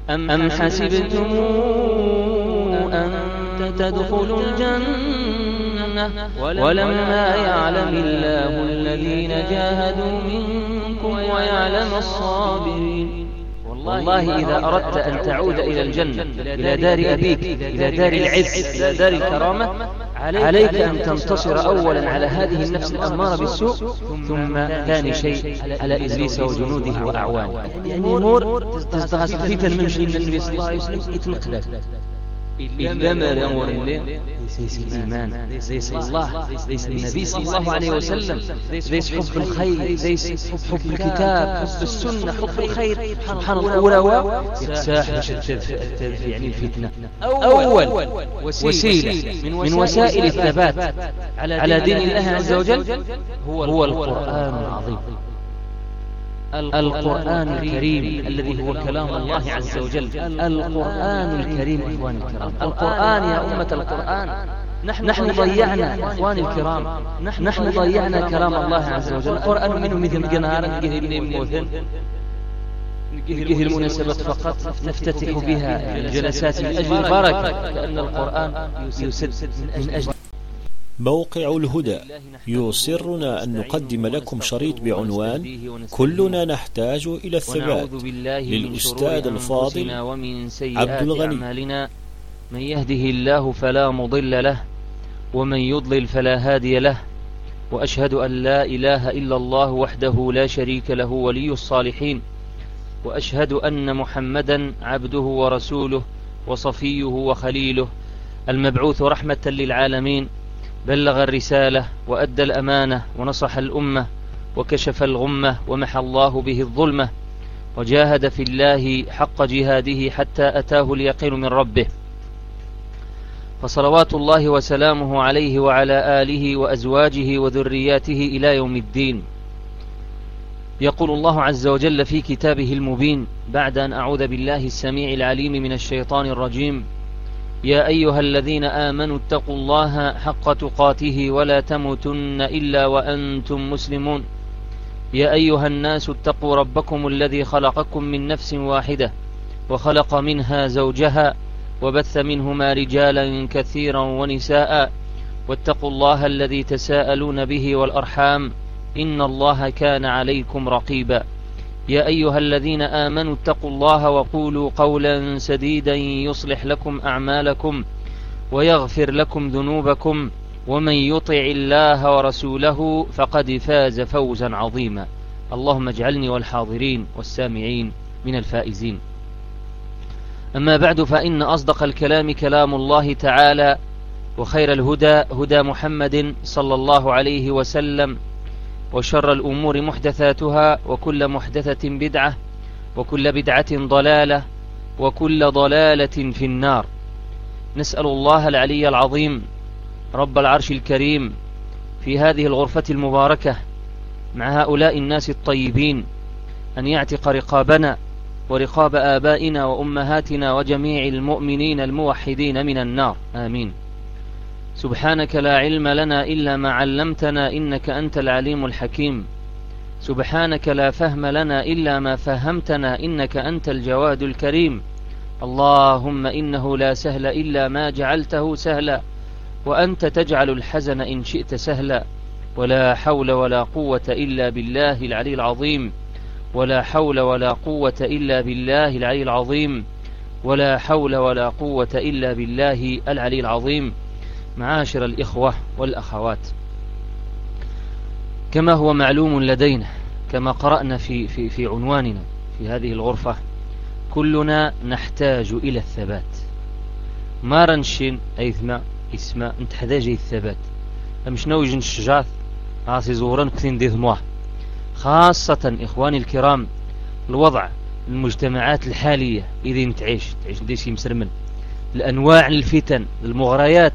أم حسبتم أن تدخلوا الجنة ولما يعلم الله الذين جاهدوا منكم ويعلم الصابرين. والله إذا أردت أن تعود إلى الجنة، إلى دار أبيك، إلى دار العز، إلى دار الكرامة، عليك أن تنتصر أولا على هذه النفس الأمارة بالسوء، ثم ثاني شيء على إبليس وجنوده وأعوانه. يعني أمور تستغاث فتن من شيء النبي صلى الله عليه وسلم يتنقل إلا ما الأمور اللي ليس الإيمان، ليس الله، ليس النبي صلى الله عليه وسلم، ليس حب الخير، ليس حب الكتاب، حب السنة، حب الخير. سبحان الله، يتساح باش يعني الفتنة. أول وسيلة من وسائل الثبات على دين الله عز وجل هو القرآن العظيم، القرآن الكريم الذي هو كلام الله عز وجل. القرآن الكريم إخواني الكرام، القرآن يا أمة القرآن. نحن ضيعنا إخواني الكرام، نحن ضيعنا كلام الله عز وجل. القرآن منه مثل قنار نقيه الموثن، نقيه المناسبات فقط نفتتح بها الجلسات من أجل البركة، لأن القرآن يسد من أجل. موقع الهدى يصرنا أن نقدم لكم شريط بعنوان كلنا نحتاج إلى الثبات للأستاذ الفاضل عبد الغني. من يهده الله فلا مضل له ومن يضلل فلا هادي له، وأشهد أن لا إله إلا الله وحده لا شريك له ولي الصالحين، وأشهد أن محمدا عبده ورسوله وصفيه وخليله المبعوث رحمة للعالمين. بلغ الرسالة وأدى الأمانة ونصح الأمة وكشف الغمة ومحى الله به الظلمة، وجاهد في الله حق جهاده حتى أتاه اليقين من ربه. فصلوات الله وسلامه عليه وعلى آله وأزواجه وذرياته إلى يوم الدين. يقول الله عز وجل في كتابه المبين بعد أن أعوذ بالله السميع العليم من الشيطان الرجيم: يا أيها الذين آمنوا اتقوا الله حق تقاته ولا تموتن إلا وأنتم مسلمون. يا أيها الناس اتقوا ربكم الذي خلقكم من نفس واحدة وخلق منها زوجها وبث منهما رجالا كثيرا ونساء، واتقوا الله الذي تساءلون به والأرحام إن الله كان عليكم رقيبا. يا أيها الذين آمنوا اتقوا الله وقولوا قولا سديدا يصلح لكم أعمالكم ويغفر لكم ذنوبكم، ومن يطع الله ورسوله فقد فاز فوزا عظيما. اللهم اجعلني والحاضرين والسامعين من الفائزين. أما بعد، فإن أصدق الكلام كلام الله تعالى، وخير الهدى هدى محمد صلى الله عليه وسلم، وشر الأمور محدثاتها، وكل محدثة بدعة، وكل بدعة ضلالة، وكل ضلالة في النار. نسأل الله العلي العظيم رب العرش الكريم في هذه الغرفة المباركة مع هؤلاء الناس الطيبين أن يعتق رقابنا ورقاب آبائنا وأمهاتنا وجميع المؤمنين الموحدين من النار، آمين. سبحانك لا علم لنا إلا ما علمتنا إنك أنت العليم الحكيم. سبحانك لا فهم لنا إلا ما فهمتنا إنك أنت الجواد الكريم. اللهم إنه لا سهل إلا ما جعلته سهلا، وأنت تجعل الحزن إن شئت سهلا. ولا حول ولا قوة إلا بالله العلي العظيم. ولا حول ولا قوة إلا بالله العلي العظيم. ولا حول ولا قوة إلا بالله العلي العظيم. معاشر الإخوة والأخوات، كما هو معلوم لدينا، كما قرأنا في عنواننا في هذه الغرفة، كلنا نحتاج إلى الثبات. ما رنشين أيثما اسمع نتحتاج الثبات. مش نوجن الشجاث عاصي زوران كثين دي ثمواه. خاصة إخواني الكرام، الوضع المجتمعات الحالية إذا تعيش ديشي مسرمن، الأنواع الفتن، المغريات،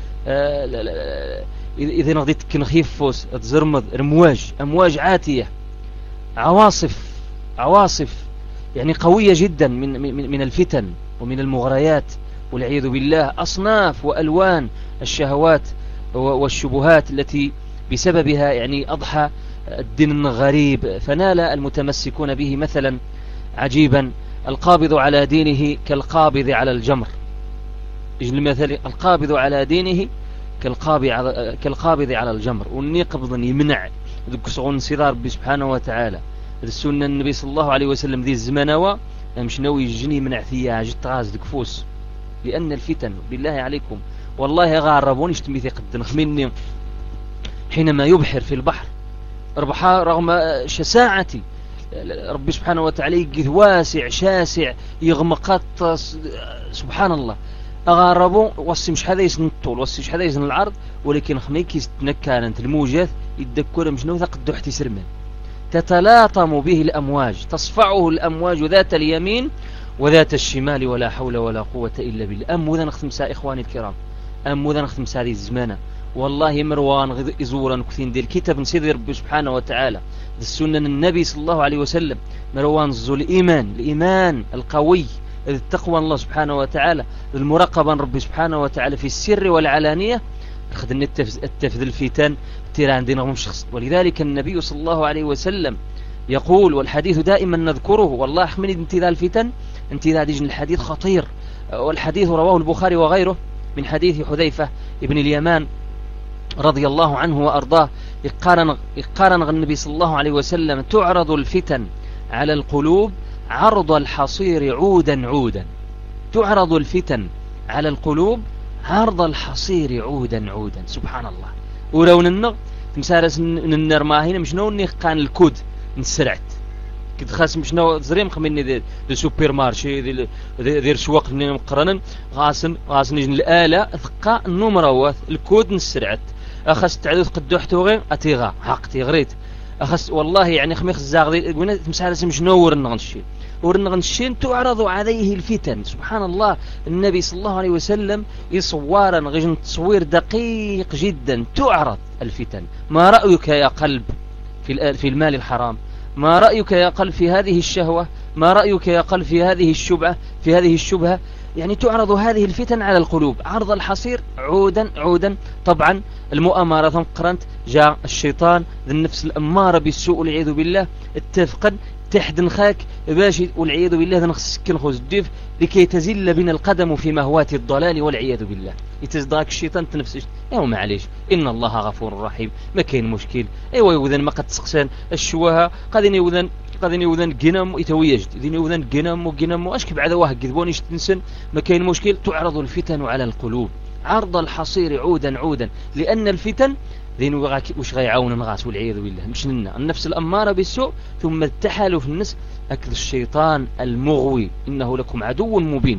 إذا نغديت كنخيفوس تزرمض أمواج عاتية، عواصف يعني قوية جدا من الفتن ومن المغريات والعياذ بالله، أصناف وألوان الشهوات والشبهات التي بسببها يعني أضحى الدين الغريب، فنال المتمسكون به مثلا عجيبا القابض على دينه كالقابض على الجمر. يجي المثل القابض على دينه كالقابض على الجمر. وني قبضا يمنع ذوك صغون صغار ربي سبحانه وتعالى. السنة النبي صلى الله عليه وسلم ذي الزمنوة مش ناوي يجني منع فيها جت غاز دكفوس. لأن الفتن بالله عليكم والله غاربون يشتمي قد مني حينما يبحر في البحر رغم شساعتي ربي سبحانه وتعالى يقذ واسع شاسع يغمقات سبحان الله. أغاربوا وصي مش هذا يسن الطول وصي مش هذا يسن العرض ولكن خميك يستنكانت الموجات يتذكر مش نوثق الدحتي سرمان تتلاطم به الأمواج تصفعه الأمواج ذات اليمين وذات الشمال ولا حول ولا قوة إلا بالله. أم وذا نختم سا إخواني الكرام أم وذا نختم سا هذه الزمانة والله مروان إزورا كثين دي الكتاب نسيد ربي سبحانه وتعالى السنة النبي صلى الله عليه وسلم مروان زو الإيمان القوي التقوى الله سبحانه وتعالى المراقبة ربي سبحانه وتعالى في السر والعلانية خدنا التفذ الفتن تيران دينهم شخص. ولذلك النبي صلى الله عليه وسلم يقول والحديث دائما نذكره والله أحمد انتذا الفتن انتذا ديجن الحديث خطير. والحديث رواه البخاري وغيره من حديث حذيفة ابن اليمان رضي الله عنه وأرضاه يقارن النبي صلى الله عليه وسلم تعرض الفتن على القلوب عرض الحصير عودا عودا. تعرض الفتن على القلوب عرض الحصير عودا عودا. سبحان الله. ولون النغ تمسارس النار ماهين مشنو نيقان الكود نسرعت كد خاص مشنو زريم خميني دي سوبر مارشي دير سواق مقرنا غاسن نجن الآلة ثقة النمروات الكود نسرعت أخذت تعدد قدوحته غير أتيغا حقتي غريت أخذت والله يعني خميخ الزاغ قلنا تمسارس مشنو ورنغنشين تعرض عليه الفتن. سبحان الله. النبي صلى الله عليه وسلم يصورا غجن تصوير دقيق جدا تعرض الفتن. ما رأيك يا قلب في المال الحرام؟ ما رأيك يا قلب في هذه الشهوة؟ ما رأيك يا قلب في هذه الشبهة يعني تعرض هذه الفتن على القلوب عرض الحصير عودا عودا. طبعا المؤامرة ثم قرنت جاء الشيطان ذي النفس الأمارة بالسوء والعياذ بالله اتفقا تحت نخاك باشي والعياذ بالله نخسكن خوز الديف لكي تزل بنا القدم في مهوات الضلال والعياذ بالله. يتزدراك الشيطان تنفسش ايوا معليش ان الله غفور رحيم ما كاين مشكل. ايوا يوذن ما قد تسقسان الشواها قادين يوذن جنم يتويجد ذين يوذن جنم اشك بعد واحد كذبوني تنسن ما كاين مشكل. تعرض الفتن على القلوب عرض الحصير عودا عودا لأن الفتن ذين وش غيعون نغاس والعياذ بالله مش لنا النفس الأمارة بالسوء ثم التحالف في النس أكل الشيطان المغوي إنه لكم عدو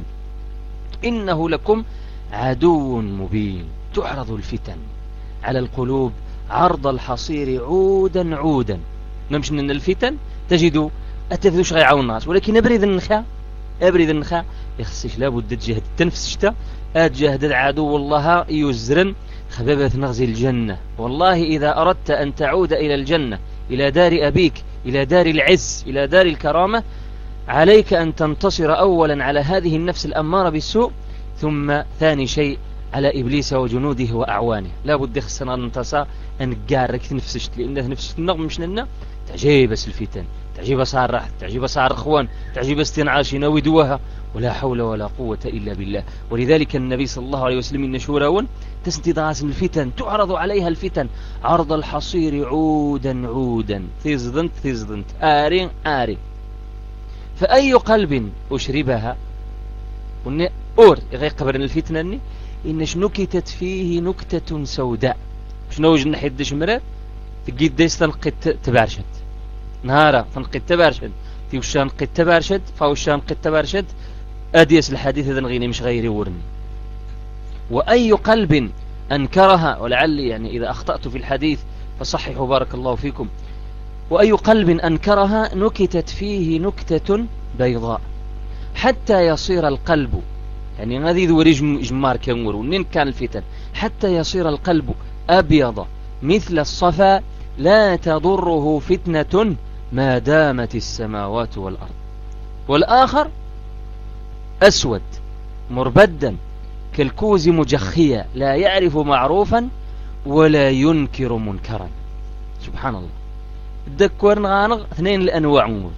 مبين. تعرض الفتن على القلوب عرض الحصير عودا عودا. نمشي من الفتن تجد أتفذوش غيعون الناس ولكن أبرد النخاء يخصيش لابد تجهد التنفس شتا أتجهد العدو الله يزرن خبابة نغزي الجنة. والله إذا أردت أن تعود إلى الجنة إلى دار أبيك إلى دار العز إلى دار الكرامة عليك أن تنتصر أولا على هذه النفس الأمارة بالسوء ثم ثاني شيء على إبليس وجنوده وأعوانه. لا بد خصنا ننتصر أن قارك تنفسشت لأن نفسشت النغم مش لنا تعجيب بس الفتن تعجيب صار راحت تعجيب صار اخوان تعجيب استنعاشنا ودوها ولا حول ولا قوة إلا بالله. ولذلك النبي صلى الله عليه وسلم نشورون تستدراس الفتن تعرض عليها الفتن عرض الحصير عودا عودا ثيزدنت آرين فأي قلب أشربها أور يغي قبرنا الفتنة إنش نكتت فيه نكتة سوداء شنو وجن حد شمرة تجد ديس تنقد تبارشد نهارا تنقد تبارشد في وشان قد تبارشد فوشان قد تبارشد أديس الحديث إذا غيني مش غيري ورني. وأي قلب أنكرها ولعلي يعني إذا أخطأت في الحديث فصححوا بارك الله فيكم. وأي قلب أنكرها نكتت فيه نكتة بيضاء حتى يصير القلب يعني هذه ذو جمار كنور ونين كان الفتن حتى يصير القلب أبيض مثل الصفا لا تضره فتنة ما دامت السماوات والأرض. والآخر أسود مربدا كالكوز مجخيا لا يعرف معروفا ولا ينكر منكرا. سبحان الله. الدكور نغانغ اثنين الأنواع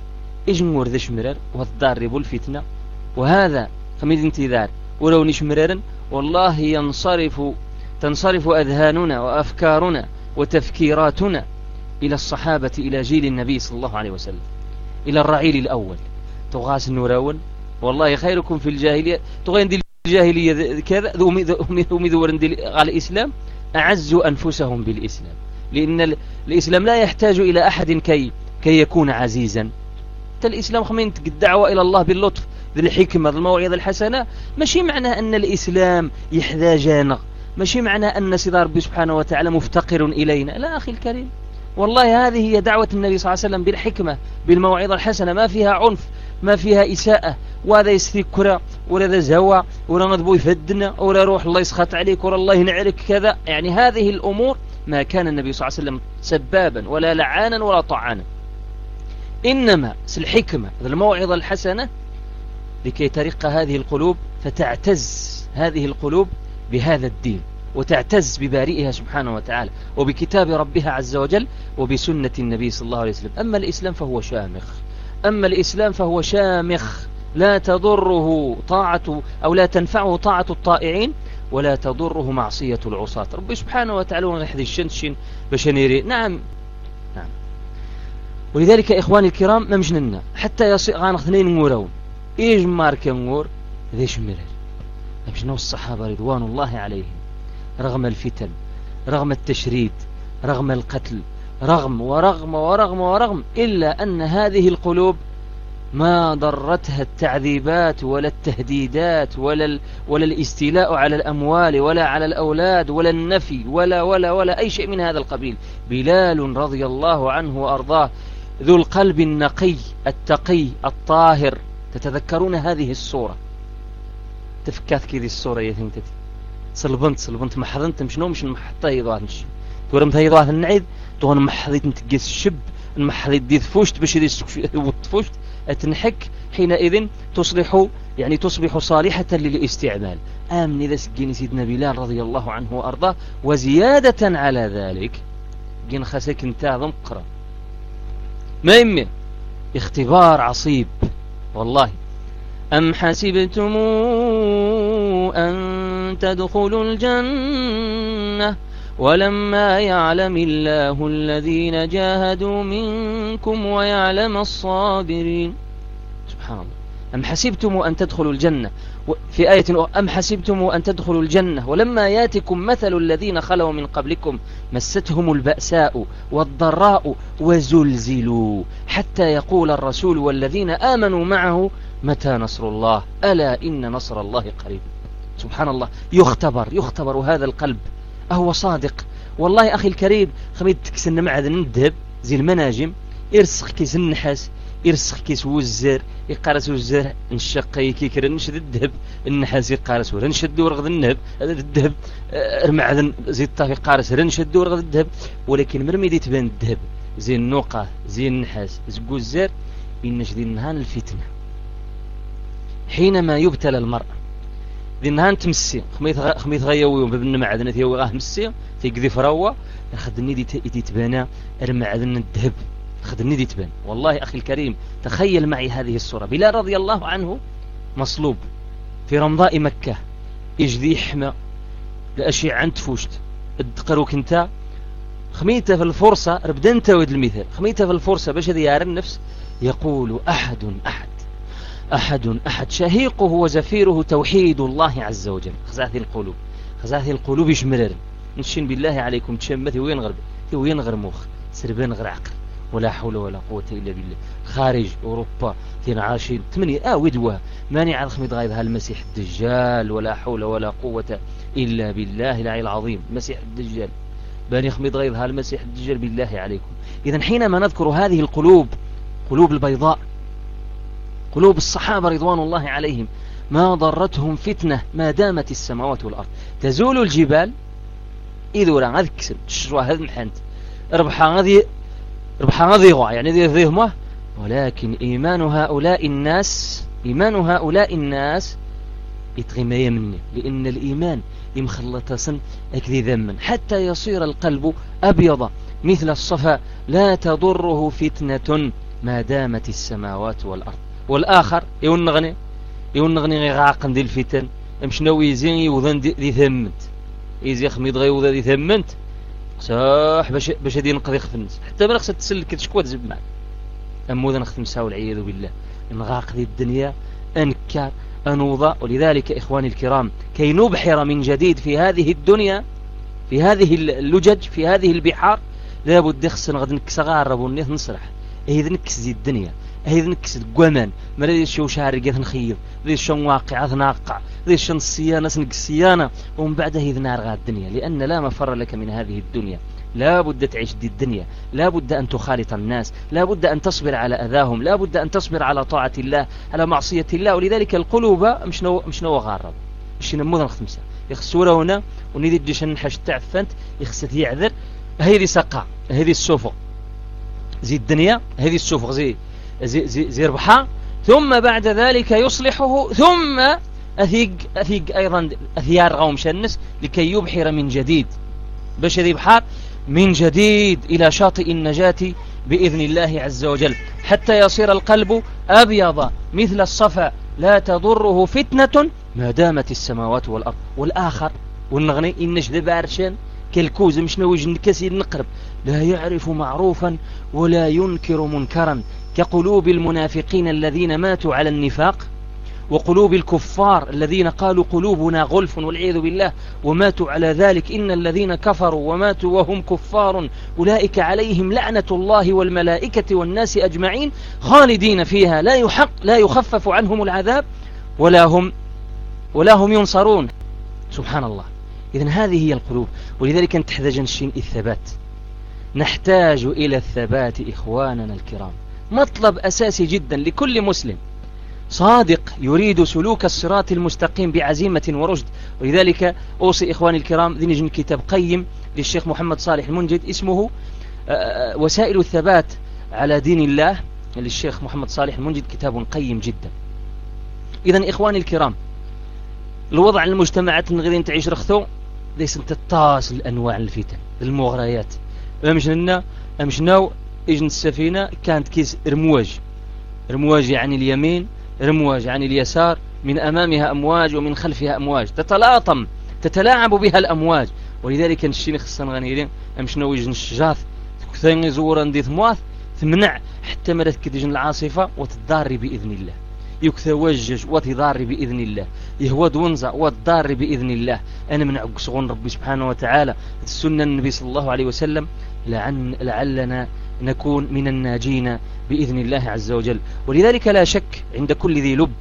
إيش نور ذا شمرر وتضارب الفتنة، وهذا خميد انتظار. ولو نشمررن والله تنصرف أذهاننا وأفكارنا وتفكيراتنا إلى الصحابة، إلى جيل النبي صلى الله عليه وسلم، إلى الرعيل الأول. تغاس النوراون والله خيركم في الجاهلية، تغين دي الجاهلية كذا ذو ذورن على الإسلام أعزوا أنفسهم بالإسلام، لأن الإسلام لا يحتاج إلى أحد كي يكون عزيزا. الإسلام خمينت الدعوة إلى الله باللطف ذي الحكمة ذي الموعظة الحسنة، ماشي معنى أن الإسلام يحتاجنا، ماشي معنى أن سيدنا ربي سبحانه وتعالى مفتقر إلينا. لا أخي الكريم، والله هذه هي دعوة النبي صلى الله عليه وسلم بالحكمة بالموعظة الحسنة، ما فيها عنف، ما فيها إساءة، وهذا يستذكر ولا زوا ولا نضبو يفدنا ولا روح الله يسخط عليك ولا الله ينعلك كذا. يعني هذه الأمور ما كان النبي صلى الله عليه وسلم سبابا ولا لعانا ولا طعانا، إنما الحكمة الموعظة الحسنة لكي ترق هذه القلوب، فتعتز هذه القلوب بهذا الدين وتعتز ببارئها سبحانه وتعالى وبكتاب ربها عز وجل وبسنة النبي صلى الله عليه وسلم. أما الإسلام فهو شامخ، لا تضره طاعة أو لا تنفعه طاعة الطائعين ولا تضره معصية العصاة. ربي سبحانه وتعالى ونحذي الشنشين بشنيري. نعم. ولذلك إخواني الكرام ما مجننا حتى غان اثنين نورون إيج مارك نور ذيش مرر مجنوا الصحابة رضوان الله عليهم، رغم الفتن، رغم التشريد، رغم القتل، رغم إلا أن هذه القلوب ما ضرتها التعذيبات ولا التهديدات ولا الاستيلاء على الأموال ولا على الأولاد ولا النفي ولا أي شيء من هذا القبيل. بلال رضي الله عنه وأرضاه ذو القلب النقي التقي الطاهر. تتذكرون هذه الصورة؟ تفكاث كذي الصورة يثنتتي صلبنت محضنت مش محطة يضاهنش تورمت يضاه النعيد تغن محضيت نتقيس الشب المحضيت دي ثفوشت باش دي ثفوشت أتنحك حينئذ تصبح صالحة للاستعمال. آمن إذا سجين سيدنا بلال رضي الله عنه وأرضاه. وزيادة على ذلك جين خسك انتاظم قرأ ما يمي اختبار عصيب والله. أم حسبتم أن تدخلوا الجنة ولما يعلم الله الذين جاهدوا منكم ويعلم الصابرين. سبحان الله. أم حسبتم أن تدخلوا الجنة، في آية أم حسبتم أن تدخلوا الجنة ولما ياتكم مثل الذين خلوا من قبلكم مستهم البأساء والضراء وزلزلوا حتى يقول الرسول والذين آمنوا معه متى نصر الله ألا إن نصر الله قريب. سبحان الله. يختبر هذا القلب أهو صادق. والله أخي الكريم خميد تكسن معذن الذهب زي المناجم يرسخ كيس النحاس يرسخ كيس وزر يقارس وزر نشق يكيكر نشد الذهب النحاس يقارس ورنشد ورغد الذهب المعدن زي الطافي قارس رنشد ورغد الذهب. ولكن مرمي دي تبان الذهب زي النوقة زي النحاس زي الزر إنش ذي النهان الفتنة. حينما يبتلى المرء ذي النهان تمسي خميث غيوي بابن معدن ثيوي غاه مسي تيقذي فروة خدني دي تبانا المعدن الذهب خدني دي تبان. والله أخي الكريم تخيل معي هذه الصورة. بلال رضي الله عنه مصلوب في رمضاء مكة يجذي حمى لأشياء عن تفوشت الدقروك انت خميته في الفرصة ربدنت ود المثال خميته في الفرصة باش هذي يعرف النفس يقول أحد شهيقه وزفيره توحيد الله عز وجل. خزاثي القلوب يشمرر نشين بالله عليكم تشمثي وين غير مخ سربان غير عقل ولا حول ولا قوة إلا بالله. خارج أوروبا 22 8 ودوه ماني على خميد غايد هالمسيح الدجال ولا حول ولا قوة إلا بالله العلي العظيم. مسيح الدجال باني خميد غايد هالمسيح الدجال بالله عليكم. إذن حينما نذكر هذه القلوب قلوب البيضاء قلوب الصحابة رضوان الله عليهم ما ضرتهم فتنة ما دامت السماوات والأرض. تزول الجبال إذا ولا غاذ كسر تشروا هذا محنت ربحا غاذي غوا يعني ذي ذيهمه. ولكن إيمان هؤلاء الناس يتغيم يمني لأن الإيمان يمخلطسن أكذي ذمن حتى يصير القلب أبيض مثل الصفا لا تضره فتنة ما دامت السماوات والأرض. والآخر يونغني غاقن دي الفتن مشنو يزين يوذن دي ثمنت يزي خميد غيوذا دي ثمنت صح باش هادي نقضي خفنس حتى ما خصها تسلك تشكوى تزب معك أموذا نختمسها والعياذ بالله نغاق دي الدنيا أنكار أنوضة. ولذلك إخواني الكرام كي نبحر من جديد في هذه الدنيا في هذه اللجج في هذه البحار لابد خصنا غد نكس غارب ونيث نصرح هيذ نكس دي الدنيا هيذ نكس القوامان ما ليش شو شارقة نخيض ليش شو واقعة ناقع ليش شو الصيانة سنق الصيانة ومن بعد هيذ نار الدنيا لأن لا مفر لك من هذه الدنيا. لا بد تعيش دي الدنيا لا بد أن تخالط الناس لا بد أن تصبر على أذاهم لا بد أن تصبر على طاعة الله على معصية الله. ولذلك القلوب مشنو غارب مش نموذن خمسة يخسوره هنا ونيدي ديشن حش تعفنت يخسث يعذر هذه سقع هذه السوفق زي الدنيا هذه السوفق زي ربحها ثم بعد ذلك يصلحه ثم أثيق أيضا أثيار غوم شنس لكي يبحر من جديد باش ذي بحار من جديد إلى شاطئ النجاة بإذن الله عز وجل حتى يصير القلب أبيض مثل الصفا لا تضره فتنة ما دامت السماوات والأرض. والآخر والنغني إنش ذي بارشان كالكوز مش نوجن كسير نقرب لا يعرف معروفا ولا ينكر منكرا كقلوب المنافقين الذين ماتوا على النفاق وقلوب الكفار الذين قالوا قلوبنا غلف والعياذ بالله وماتوا على ذلك إن الذين كفروا وماتوا وهم كفار أولئك عليهم لعنة الله والملائكة والناس أجمعين خالدين فيها لا يخفف عنهم العذاب ولا هم ينصرون. سبحان الله. إذن هذه هي القلوب. ولذلك نحتاج الثبات نحتاج إلى الثبات إخواننا الكرام مطلب أساسي جدا لكل مسلم صادق يريد سلوك الصراط المستقيم بعزيمة ورشد. ولذلك أوصي إخواني الكرام ذي نجم كتاب قيم للشيخ محمد صالح المنجد اسمه وسائل الثبات على دين الله للشيخ محمد صالح المنجد كتاب قيم جدا. إذن إخواني الكرام الوضع المجتمعات غادي تعيش رخثو ليس تتصل الأنواع الفتن المغريات أمشناو إجن السفينة كانت كيس رمواج يعني اليمين رمواج يعني اليسار من أمامها أمواج ومن خلفها أمواج تتلاعب بها الأمواج. ولذلك نشيني خصنا غنيرين أمشناو إجن الشجاث كثيرا زورا دي ثمواث تمنع حتى مرات كدجن العاصفة وتضاري بإذن الله يكثوجج وتضاري بإذن الله يهود ونزع وتضاري بإذن الله. أنا من عقصغون ربي سبحانه وتعالى السنة النبي صلى الله عليه وسلم لعلنا نكون من الناجين بإذن الله عز وجل. ولذلك لا شك عند كل ذي لب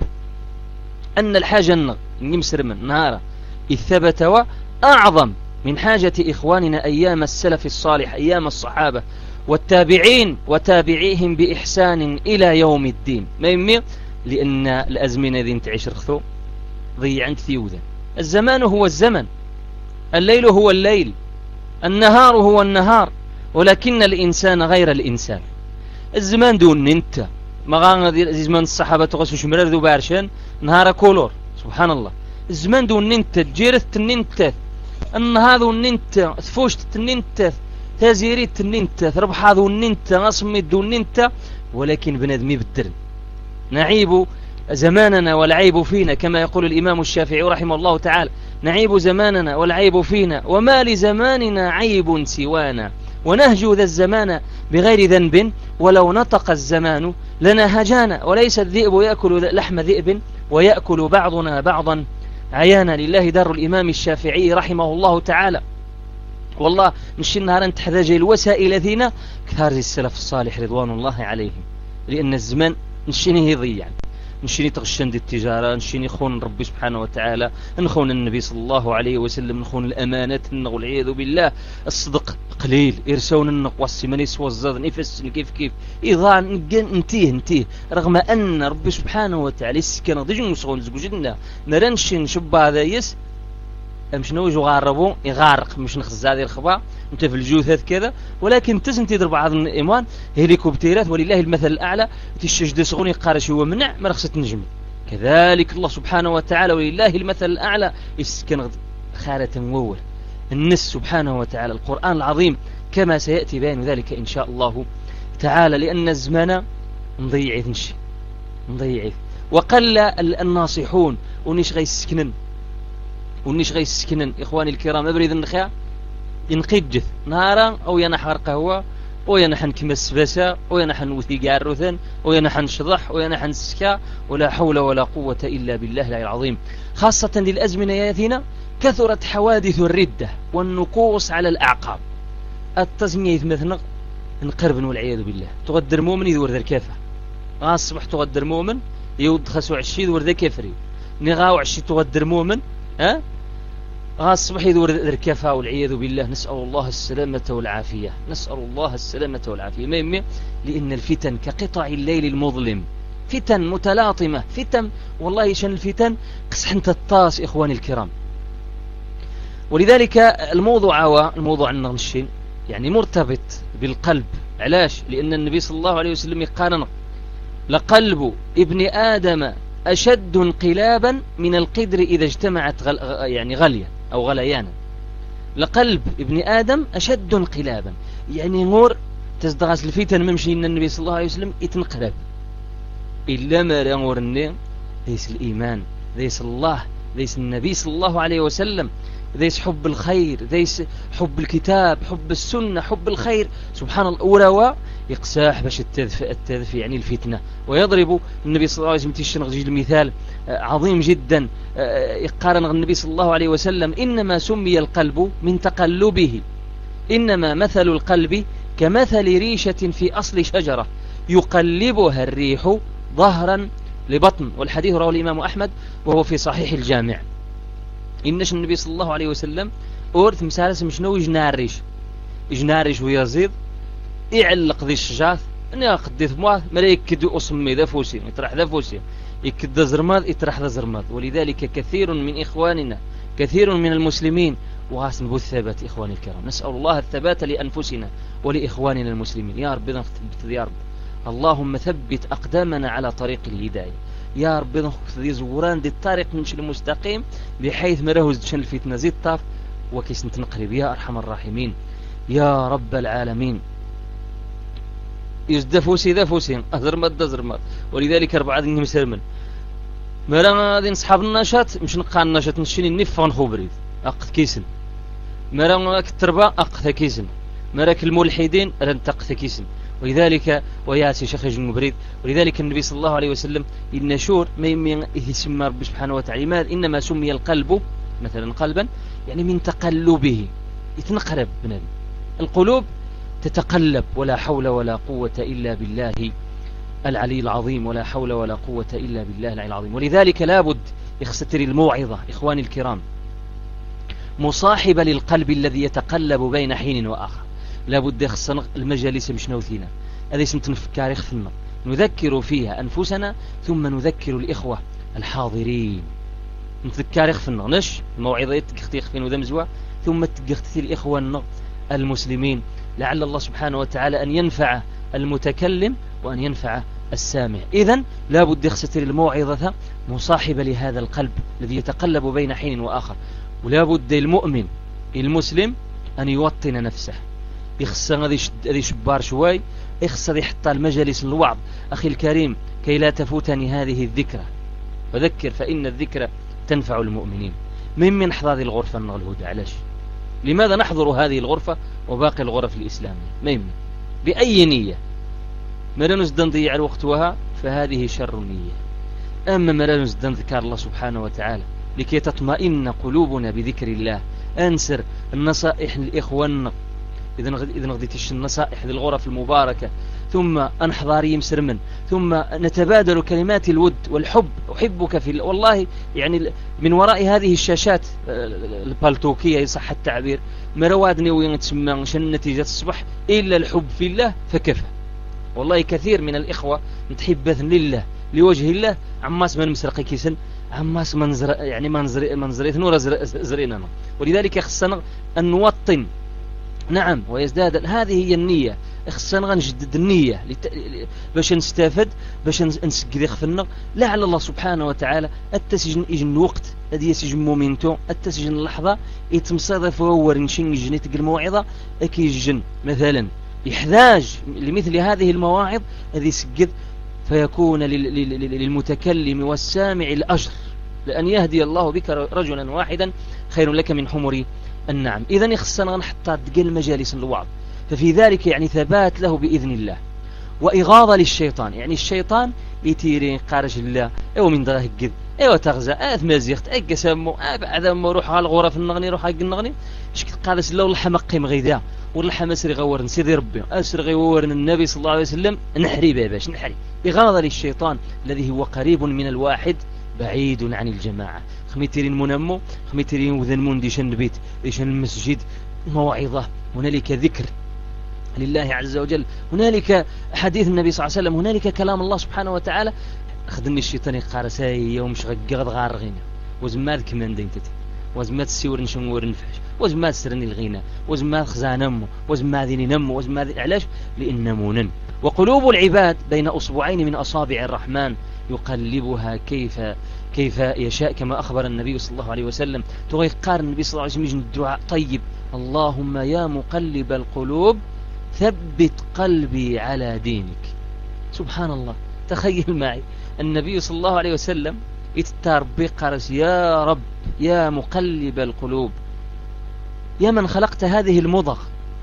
أن الحاجة نمسر من نهارة إذ ثبت أعظم من حاجة إخواننا أيام السلف الصالح أيام الصحابة والتابعين وتابعيهم بإحسان إلى يوم الدين ما يمير لأن الأزمنة ذي تعيش رخثو ضيعت ثيوذا. الزمان هو الزمن الليل هو الليل النهار هو النهار ولكن الإنسان غير الإنسان. الزمان دون انت ما غانا زمان الصحابة تغسو شمرر ذو بارشان نهار كولور سبحان الله. الزمان دون انت جيرث تننت النهار دون انت ثفوشت تننت تازيريت تننت ربحا دون انت نصمت دون انت ولكن بنادمي بالدرن نعيب زماننا والعيب فينا كما يقول الإمام الشافعي رحمه الله تعالى نعيب زماننا والعيب فينا وما لزماننا عيب سوانا ونهجو ذا الزمان بغير ذنب ولو نطق الزمان لنا هجانا وليس الذئب يأكل لحم ذئب ويأكل بعضنا بعضا عيانا. لله دار الإمام الشافعي رحمه الله تعالى. والله نشي النهار نتحتاج الوسائل ذينا كثار السلف الصالح رضوان الله عليهم لأن الزمان نشيني يضيع نشيني تغشن دي التجارة نشيني خون ربي سبحانه وتعالى نخون النبي صلى الله عليه وسلم نخون الأمانة والعياذ بالله. الصدق قليل إرسون النقوص من يسوى الزاد نفس كيف إذا انتيه رغم أن ربي سبحانه وتعالى كان ضجن مسخون زوجنا نرنشن شبه هذا يس مش نوجو غاربو يغارق مش نخز هذه الخبا انت في الجوثات كذا ولكن تسنتي ضرب بعض الايمان هليكوبتيرات ولله المثل الاعلى تشجد صغوني قارش هو منع ما رخصت نجم. كذلك الله سبحانه وتعالى ولله المثل الاعلى يسكن خارة مور النس سبحانه وتعالى القرآن العظيم كما سيأتي بيان ذلك إن شاء الله تعالى. لأن الزمان نضيعيه. وقل الناصحون ونيش غيسكنن إخواني الكرام أبريد النخاع ينقجث نهارا أو ينحر قهوة وينحن كمس بسا وينحن وثيق عروثا وينحن شضح وينحن سكا ولا حول ولا قوة إلا بالله العلي العظيم. خاصة للأزمنة ياثينا كثرت حوادث الردة والنقوص على الأعقاب. التزمية مثلا نقرب والعياذ بالله تغدر مؤمن يدور ذا الكافة أصبح تغدر مؤمن يود خسو عشي يدور ذا كفري نغاو عشي تغدر مؤمن أصبح يدور ذا الكافة والعياذ بالله. نسأل الله السلامة والعافية، نسأل الله السلامة والعافية. لأن الفتن كقطع الليل المظلم، فتن متلاطمة، فتن والله شن الفتن قسحن تطاس إخواني الكرام. ولذلك الموضوع النغنشين يعني مرتبط بالقلب. علاش؟ لأن النبي صلى الله عليه وسلم يقارن لقلب ابن آدم أشد انقلابا من القدر إذا اجتمعت يعني غليا أو غليانا. لقلب ابن آدم أشد انقلابا يعني غور تزدغس الفتن ممشي إن النبي صلى الله عليه وسلم يتنقلب إلا ما رغورني ليس الإيمان، ليس الله، ليس النبي صلى الله عليه وسلم، ليس حب الخير، ليس حب الكتاب، حب السنة، حب الخير. سبحان الله. وروا يقساح باش التذف يعني الفتنة. ويضرب النبي صلى الله عليه وسلم تشنغ المثال عظيم جدا. يقارن النبي صلى الله عليه وسلم إنما سمي القلب من تقلبه، إنما مثل القلب كمثل ريشة في أصل شجرة يقلبها الريح ظهرا لبطن. والحديث رواه الإمام أحمد وهو في صحيح الجامع. إنش النبي صلى الله عليه وسلم أورث مسالس مشنو يجنارش ويزيد يعلق ذي الشجاث أنا قديت مواه ملا يكدو أصمي ذا فوسي يطرح ذا فوسي يكد زرماذ يطرح ذا زرماذ. ولذلك كثير من إخواننا، كثير من المسلمين وغاسن بالثبات. إخواني الكرام نسأل الله الثبات لأنفسنا ولإخواننا المسلمين. يا رب يا رب اللهم ثبت أقدامنا على طريق الهداية. يا رب نخذ ذي زوران دي الطريق من المستقيم بحيث ما رهز شن الفتنة زي الطاف وكيس نتنقرب. يا أرحم الراحمين يا رب العالمين. يزدفوسي ذا فوسين أزرمت. ولذلك 4 دين مسلمن مرا غادي نصحاب النشاط مش نقع النشاط نشيني النف ونخبريد أقث كيسن مرا كتربا أقث كيسن مرا الملحدين رنتقث كيسن. ولذلك وياتي شيخ المبريد. ولذلك النبي صلى الله عليه وسلم النشور ما يسمى رب سبحانه وتعالى إنما سمي القلب مثلا قلبا يعني من تقلبه يتنقرب بنادم. القلوب تتقلب ولا حول ولا قوة إلا بالله العلي العظيم، ولا حول ولا قوة إلا بالله العلي العظيم. ولذلك لابد يخستر الموعظة إخواني الكرام مصاحبة للقلب الذي يتقلب بين حين وآخر. لابد يخصنا المجالس مش نوثينا هذا اسم تنفكار يخفنا نذكر فيها أنفسنا ثم نذكر الإخوة الحاضرين. نذكر يخفنا نش الموعظة يخفين وذمزوا ثم تقختي الإخوة المسلمين لعل الله سبحانه وتعالى أن ينفع المتكلم وأن ينفع السامع. إذن لابد يخستر الموعظة مصاحبة لهذا القلب الذي يتقلب بين حين وآخر. ولابد المؤمن المسلم أن يوطن نفسه يخص هذه شبار شوي يخص يحط المجالس الوعظ. أخي الكريم كي لا تفوتني هذه الذكرى وذكر فإن الذكرى تنفع المؤمنين. من نحضر هذه الغرفة من الهدى. علاش؟ لماذا نحضر هذه الغرفة وباقي الغرف الإسلامية؟ بأي نية؟ ما نزد نضيع الوقت وها فهذه شر النية. أما ما نزد نذكر الله سبحانه وتعالى لكي تطمئن قلوبنا بذكر الله. أنسر النصائح للإخوان إذا غديتش النصائح للغرف المباركة ثم أنحضار يمسر من ثم نتبادل كلمات الود والحب. أحبك في والله يعني من وراء هذه الشاشات البالتوكية يصح التعبير مروادني وينتسمى شن نتيجة الصبح إلا الحب في الله فكفى. والله كثير من الإخوة نتحبث لله لوجه الله عماس من مسرقي كيسن عماس منزر يعني منزريت نور زرينا. ولذلك خصنا أن نوطن نعم ويزداد. هذه هي النية. خصنا نجدد النية باش نستفد باش نسجد يخفنا لعل الله سبحانه وتعالى التسجن يجن الوقت الذي يسجن مومنتو التسجن اللحظة يتمصادف هو نشين جنيت الموعظة كيجن مثلا يحتاج لمثل هذه المواعظ الذي يسجد فيكون للمتكلم والسامع الأجر، لأن يهدي الله بك رجلا واحدا خير لك من حمر النعم. إذن يخصنا نحط دقل مجالس الوعظ، ففي ذلك يعني ثبات له بإذن الله، وإغاظة للشيطان، يعني الشيطان يتيرين قارش الله أو من دره الجذب أو تغزى مازيخت قسمو بعد ما روح على الغرف النغني روح حق النغني شكل قارش الله الحمق غيدا واللحم اسري غور نسيدي ربي اسري غور النبي صلى الله عليه وسلم نحري باش نحري. إغاظة للشيطان الذي هو قريب من الواحد بعيد عن الجماعة. خميتيرين منمو خميتيرين وذنمون ديشان البيت ديشان المسجد، موعظة، هنالك ذكر لله عز وجل، هنالك حديث النبي صلى الله عليه وسلم، هنالك كلام الله سبحانه وتعالى. خدني الشيطان يقارساي يوم شغقغ غار غينا وزماد كمان دينتتي وزماد السيور نشمور نفحش وزماد سرني الغينا وزماد خزانمو وزماد نمو وزماد علاش لإنمونن. وقلوب العباد بين أصبعين من أصابع الرحمن يقلبها كيف يشاء، كما أخبر النبي صلى الله عليه وسلم. تغير قارن النبي صلى الله عليه وسلم يجن الدعاء طيب: اللهم يا مقلب القلوب ثبت قلبي على دينك. سبحان الله، تخيل معي النبي صلى الله عليه وسلم يتتار بقرس: يا رب يا مقلب القلوب، يا من خلقت هذه المضغ،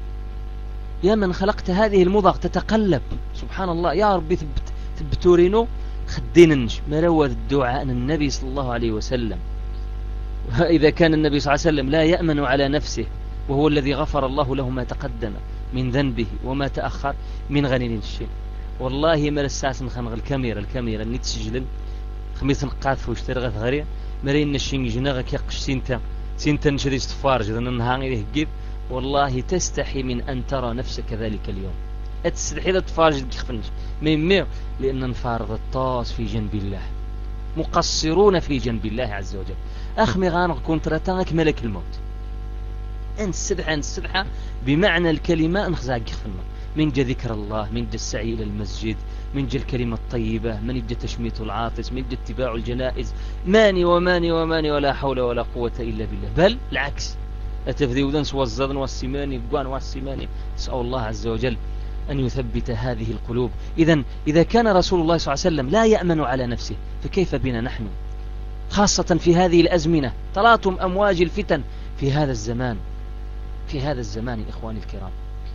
يا من خلقت هذه المضغ تتقلب، سبحان الله، يا رب ثبتورينو خديننش مروى الدعاء النبي صلى الله عليه وسلم. إذا كان النبي صلى الله عليه وسلم لا يأمن على نفسه وهو الذي غفر الله له ما تقدم من ذنبه وما تأخر من غنين الشيء، والله ما الساعة نخنغ الكاميرا اللي تسجل خميس نقاث واشترغت غريب مرين الشين جناغك يقش سينتا نشري استفارج إذا النهار يهجب، والله تستحي من أن ترى نفسك ذلك اليوم. أتستحي إذا تفارج تخفنش ميمير، لأن نفارض الطاس في جنب الله، مقصرون في جنب الله عز وجل. أخمي غانغ كونتراتانك ملك الموت، أنت السبحة بمعنى الكلمة نخزاق خفنا من جا ذكر الله، من جا السعي إلى المسجد، من جا الكلمة الطيبة، من جا تشميت العاطس، من جا اتباع الجنائز، ماني ولا حول ولا قوة إلا بالله. بل العكس، أتفذيودن والزضن والسماني قوان والسماني. أسأل الله عز وجل أن يثبت هذه القلوب. إذا كان رسول الله صلى الله عليه وسلم لا يأمن على نفسه، فكيف بنا نحن، خاصة في هذه الأزمنة، تلاطم أمواج الفتن في هذا الزمان إخواني الكرام.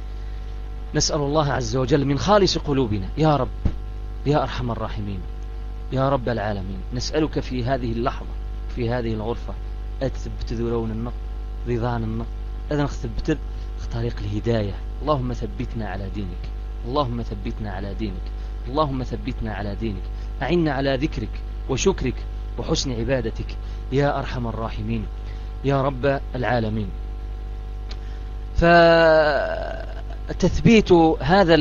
نسأل الله عز وجل من خالص قلوبنا يا رب يا أرحم الراحمين يا رب العالمين، نسألك في هذه اللحظة في هذه الغرفة أتثبت ذرون النق رضان النق أذن اختبت طريق الهداية. اللهم ثبتنا على دينك، اللهم ثبتنا على دينك، اللهم ثبتنا على دينك. أعنا على ذكرك وشكرك وحسن عبادتك يا أرحم الراحمين يا رب العالمين. فتثبيت هذا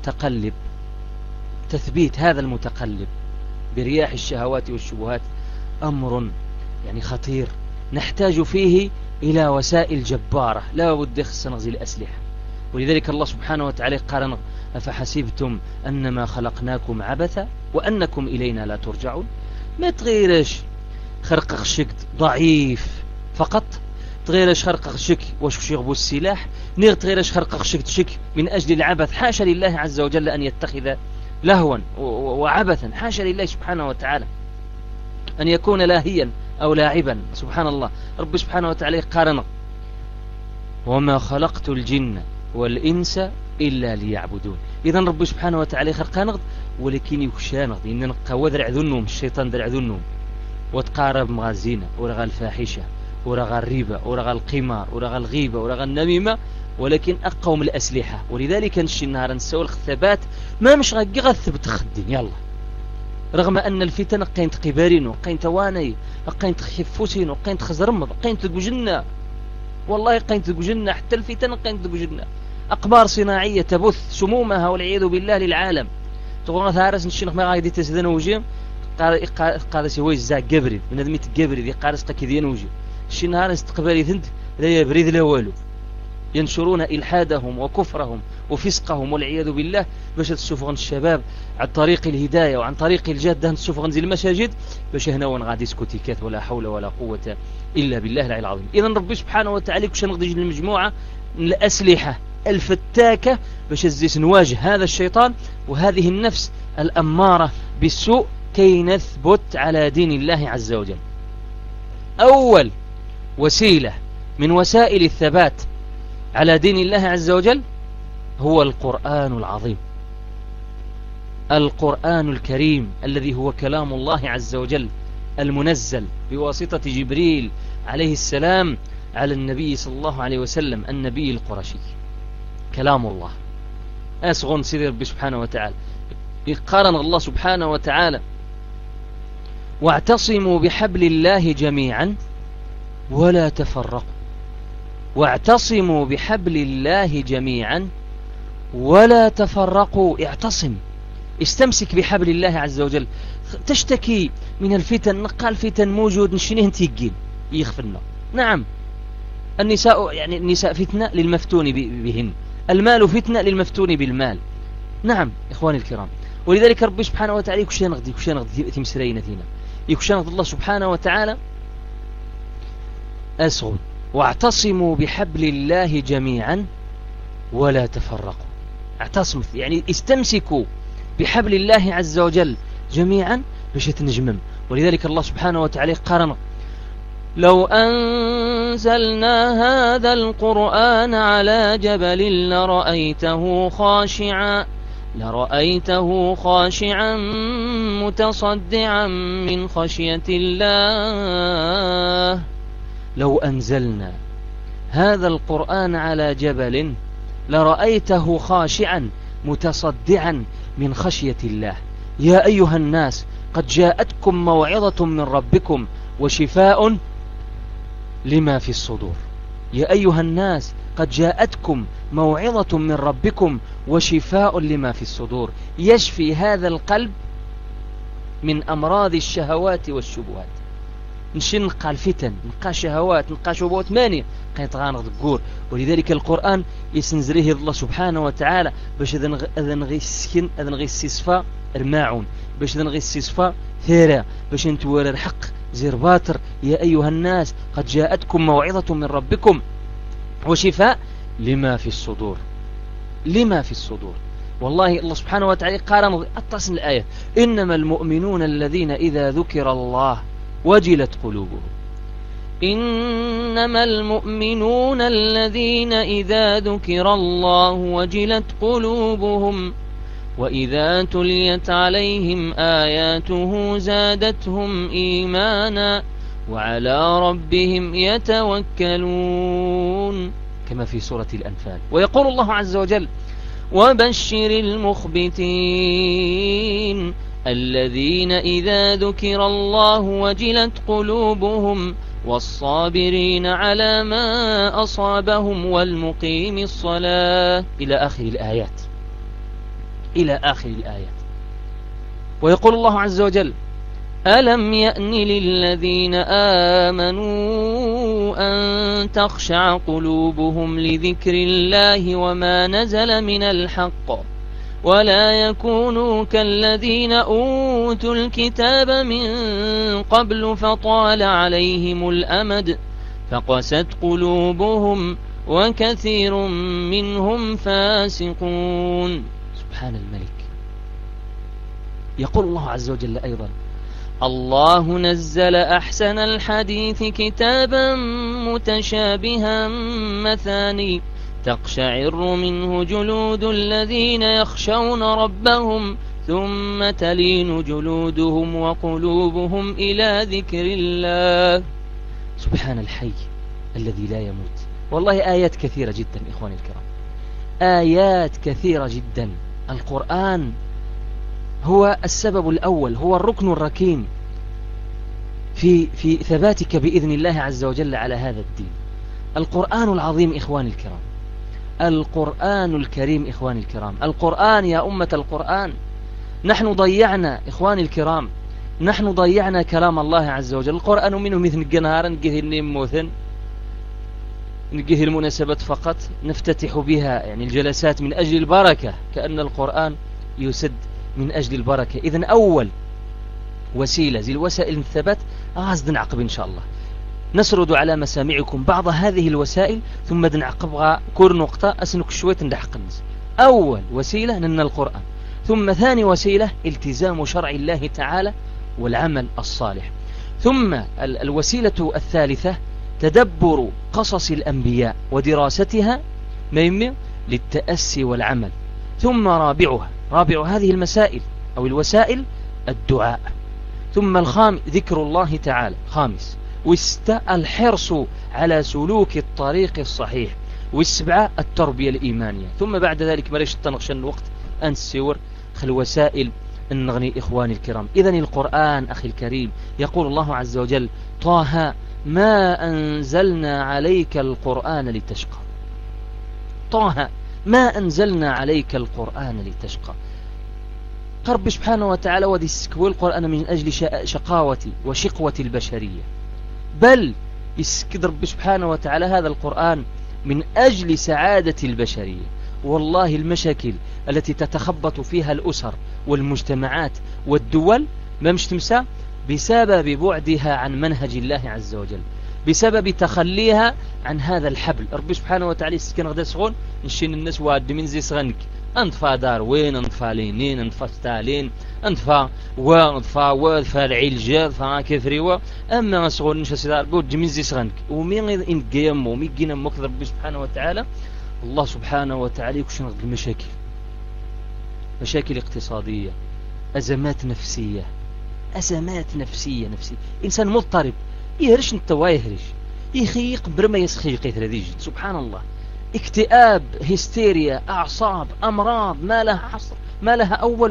المتقلب برياح الشهوات والشبهات أمر يعني خطير، نحتاج فيه إلى وسائل جبارة، لا بد خصنا الأسلحة. ولذلك الله سبحانه وتعالى قال: أفحسبتم أنما خلقناكم عبثا وأنكم إلينا لا ترجعون. ما تغيرش خرق خشك ضعيف فقط، تغيرش خرق خشك واش يغبو السلاح، نير تغيرش خرق خشك من أجل العبث. حاشا لله عز وجل أن يتخذ لهوا وعبثا، حاشا لله سبحانه وتعالى أن يكون لاهيا أو لاعبا. سبحان الله، رب سبحانه وتعالى قارن: وما خلقت الجن والإنس إلا ليعبدون. إذن رب سبحانه وتعالى خلقنا ولكن يخشانا إن نقوى درع ذنهم، الشيطان درع ذنهم، وتقارب مع الزنا ورغى الفاحشة ورغى الربا ورغى القمار ورغى الغيبة ورغى النميمة، ولكن أقوم الأسلحة. ولذلك نشي النهار نسوي الخثبات ما مش غثبت خدين يلا، رغم أن الفتن قينت قبارين وقينت تواني قينت خفوسين وقينت خزرمض قينت تقجلنا، والله قينت تقجلنا، حتى الفتن قينت تقجلنا. أقمار صناعية تبث سمومها والعياذ بالله للعالم. تقولون ثارس نشينخ ما غادي تسدن وجيم قال سوي الزع قبري من ادميت قبري ذي قارس قكيدين وجي شي نهار استقبالي ثنت لا يبريد لا والو، ينشرون إلحادهم وكفرهم وفسقهم والعياذ بالله باش تشوفون الشباب عن طريق الهداية وعن طريق الجادة تشوفون زي المساجد باش هنا غادي سكوتيكات ولا حول ولا قوة إلا بالله العلي العظيم. إذا ربي سبحانه وتعالى كش نقضي المجموعة الأسلحة الفتاكة باش نواجه هذا الشيطان وهذه النفس الأمارة بالسوء كي نثبت على دين الله عز وجل. أول وسيلة من وسائل الثبات على دين الله عز وجل هو القرآن العظيم، القرآن الكريم الذي هو كلام الله عز وجل المنزل بواسطة جبريل عليه السلام على النبي صلى الله عليه وسلم النبي القرشي. كلام الله أسغن سيدي ربي سبحانه وتعالى. قارن الله سبحانه وتعالى واعتصموا بحبل الله جميعا ولا تفرقوا، واعتصموا بحبل الله جميعا ولا تفرقوا. اعتصم، استمسك بحبل الله عز وجل. تشتكي من الفتن، نقال الفتن موجود نشنيه تيقين يخفلنا. نعم، النساء فتنة للمفتون بهن، المال فتنة للمفتون بالمال. نعم إخواني الكرام، ولذلك ربي سبحانه وتعالى يكشان غدي تمسرينتنا، يكشان الله سبحانه وتعالى أسغل واعتصموا بحبل الله جميعا ولا تفرقوا. اعتصموا يعني استمسكوا بحبل الله عز وجل جميعا باش تنجمم. ولذلك الله سبحانه وتعالى قارن: لو أنزلنا هذا القرآن على جبل لرأيته خاشعا متصدعا من خشية الله. لو أنزلنا هذا القرآن على جبل لرأيته خاشعا متصدعا من خشية الله. يا أيها الناس قد جاءتكم موعظة من ربكم وشفاء لما في الصدور. يا أيها الناس قد جاءتكم موعظة من ربكم وشفاء لما في الصدور. يشفي هذا القلب من أمراض الشهوات والشبهات. نقع الفتن، نقع شهوات، نقع شبهات ماني قيتغانغ ذكور. ولذلك القرآن يسنزريه الله سبحانه وتعالى باش اذا نغي السكن، اذا نغي السيصفى الماعون، باش اذا نغي السيصفى ثيرا، باش نتوارى الحق زير باطر. يا أيها الناس قد جاءتكم موعظة من ربكم وشفاء لما في الصدور. لما في الصدور. والله الله سبحانه وتعالى قارن أتصل الآية: إنما المؤمنون الذين إذا ذكر الله وجلت قلوبهم. إنما المؤمنون الذين إذا ذكر الله وجلت قلوبهم وإذا تليت عليهم آياته زادتهم إيمانا وعلى ربهم يتوكلون، كما في سورة الأنفال. ويقول الله عز وجل: وبشر المخبتين الذين إذا ذكر الله وجلت قلوبهم والصابرين على ما أصابهم والمقيم الصلاة، إلى آخر الآيات، إلى آخر الآيات. ويقول الله عز وجل: ألم يأن للذين آمنوا أن تخشع قلوبهم لذكر الله وما نزل من الحق ولا يكونوا كالذين أوتوا الكتاب من قبل فطال عليهم الأمد فقست قلوبهم وكثير منهم فاسقون. سبحان الملك. يقول الله عز وجل أيضا: الله نزل أحسن الحديث كتابا متشابها مثاني تقشعر منه جلود الذين يخشون ربهم ثم تلين جلودهم وقلوبهم إلى ذكر الله. سبحان الحي الذي لا يموت. والله آيات كثيرة جدا إخواني الكرام، آيات كثيرة جدا. القرآن هو السبب الأول، هو الركن الركين في ثباتك بإذن الله عز وجل على هذا الدين. القرآن العظيم إخواني الكرام، القرآن الكريم إخواني الكرام، القرآن يا أمة القرآن. نحن ضيعنا إخواني الكرام، نحن ضيعنا كلام الله عز وجل. القرآن منه مثل الجنهار نقيه النموثن، نقيه المناسبات فقط نفتتح بها يعني الجلسات من أجل البركة، كأن القرآن يسد من أجل البركة. إذن أول وسيلة زي الوسائل الثبات غازد نعقب إن شاء الله، نسرد على مسامعكم بعض هذه الوسائل ثم نعقبها كل نقطة أسنك شوية ندحق الناس. أول وسيلة لنا القرآن، ثم ثاني وسيلة التزام شرع الله تعالى والعمل الصالح. ثم الوسيلة الثالثة تدبر قصص الأنبياء ودراستها للتأسي والعمل. ثم رابع هذه المسائل أو الوسائل الدعاء. ثم ذكر الله تعالى. خامس الحرص على سلوك الطريق الصحيح. والسبعة التربية الإيمانية. ثم بعد ذلك مريش تنغشن الوقت السور الوسائل النغني إخواني الكرام. إذن القرآن أخي الكريم يقول الله عز وجل: طه ما أنزلنا عليك القرآن لتشقى. طه ما أنزلنا عليك القرآن لتشقى. رب سبحانه وتعالى ودي يسكوي القرآن من أجل شقاوة وشقوة البشرية، بل يسكد رب سبحانه وتعالى هذا القرآن من أجل سعادة البشرية. والله المشاكل التي تتخبط فيها الأسر والمجتمعات والدول ما مش تمسى بسبب بعدها عن منهج الله عز وجل، بسبب تخليها عن هذا الحبل. رب سبحانه وتعالى سكن غدا سغون نشين الناس واد من زي صغنك انطفى داروين، انطفى لينين، انطفى ستالين، انطفى العلجة، فكيفريوا. اما صغون نش سدار بود من زي صغنك ومين ان قيم ومي جينا مكذب رب سبحانه وتعالى. الله سبحانه وتعالى يكشن المشاكل، مشاكل اقتصادية، أزمات نفسية، إنسان مضطرب يهرش نتوا يهرش يخيق برما يسخيق يثرذيج. سبحان الله، اكتئاب، هستيريا، أعصاب، أمراض ما لها حصر، ما لها أول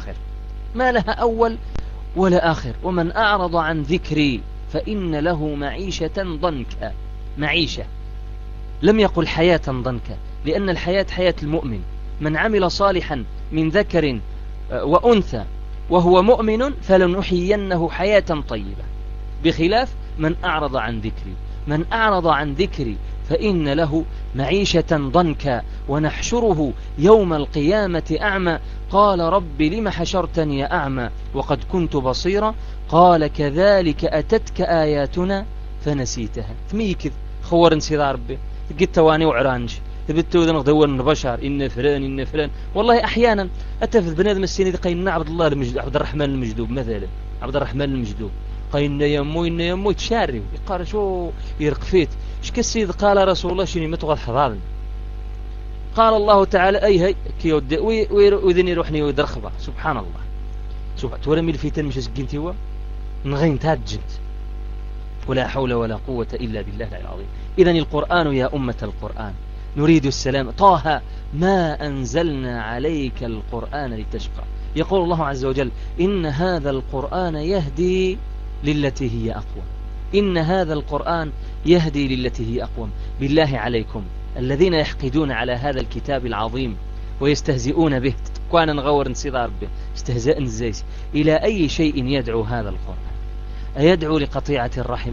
ولا آخر. ومن أعرض عن ذكري فإن له معيشة ضنكا. معيشة، لم يقل حياة ضنكا، لأن الحياة حياة المؤمن. من عمل صالحا من ذكر وأنثى وهو مؤمن فلنحيينه حياة طيبة، بخلاف من أعرض عن ذكري. من أعرض عن ذكري فإن له معيشة ضنكا ونحشره يوم القيامة أعمى. قال رب لم حشرتني أعمى وقد كنت بصيرا قال كذلك أتتك آياتنا فنسيتها. تميكذ خور انسيذا ربي قلت تواني وعرانش ثبتوا ذا نغدور البشر إن فلان. والله أحيانا أتفذ بنادم السيني قيلنا عبد الرحمن المجدوب مثلا. عبد الرحمن المجدوب قيلنا يمو تشاري يقال شو يرقفيت شكسيد قال رسول الله شيني متغض حضارنا. قال الله تعالى أي هي كيود وذن يروحني ويدرخبا. سبحان الله، تورمي الفتن مش سجنتي هو نغين تاجنت. ولا حول ولا قوة إلا بالله العظيم. إذن القرآن يا أمة القرآن نريد السلام. طه ما أنزلنا عليك القرآن لتشقى. يقول الله عز وجل: إن هذا القرآن يهدي للتي هي أقوم. إن هذا القرآن يهدي للتي هي أقوم. بالله عليكم الذين يحقدون على هذا الكتاب العظيم ويستهزئون به كوانا نغور نصدار به استهزاء الزيس، إلى أي شيء يدعو هذا القرآن؟ أيدعو لقطيعة الرحم؟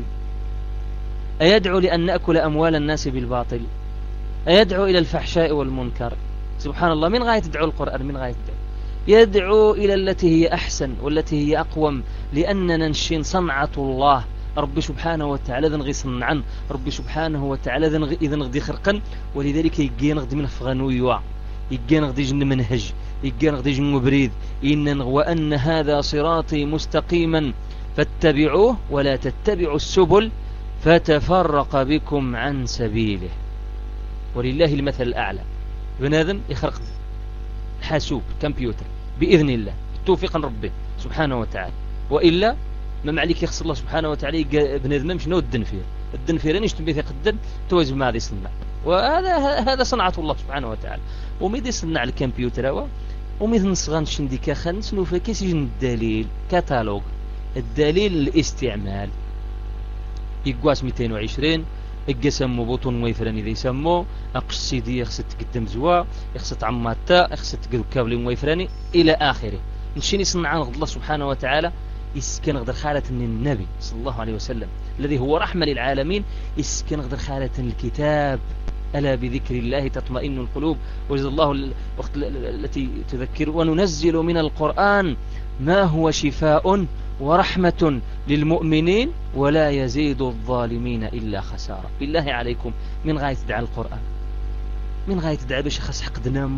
أيدعو لأن نأكل أموال الناس بالباطل؟ أيدعو إلى الفحشاء والمنكر؟ سبحان الله، من غاية تدعو القرآن؟ من غاية يدعو إلى التي هي أحسن والتي هي أقوم، لأننا نشين صنعة الله رب سبحانه وتعالى ذنغي صنعا رب سبحانه وتعالى إذا نغدي خرقا. ولذلك يجي نغدي من فغانويوا، يجي نغدي جن منهج، يجي نغدي جن مبريد. وأن هذا صراطي مستقيما فاتبعوه ولا تتبعوا السبل فتفرق بكم عن سبيله. ولله المثل الأعلى. بنادم يخرق حاسوب كمبيوتر بإذن الله توفيقا ربه سبحانه وتعالى، وإلا ما معليك يخص الله سبحانه وتعالى بنادم شنو الدنفيرين يشتم بيث قدن توجب ما هذا يصنع. وهذا صنعة الله سبحانه وتعالى. وميد يصنع الكمبيوتر وميد نصغن شنديكا خنس نوفا كيس يجن الدليل كاتالوج الدليل الاستعمال يقواس 220 يقسم بطن ويفراني ذي يسمو أقصيدي يخصت قدام زوا يخصت عماتا يخصت كابلي ويفراني إلى آخره. نشيني صنعان الله سبحانه وتعالى يسكن غدر خالة النبي صلى الله عليه وسلم الذي هو رحمة للعالمين. يسكن غدر خالة الكتاب ألا بذكر الله تطمئن القلوب. وجد الله الوقت التي تذكر وننزل من القرآن ما هو شفاء ورحمة للمؤمنين ولا يزيد الظالمين إلا خسارة. بالله عليكم من غاية تدعى القرآن؟ من غاية تدعى باش خاص حقد نامو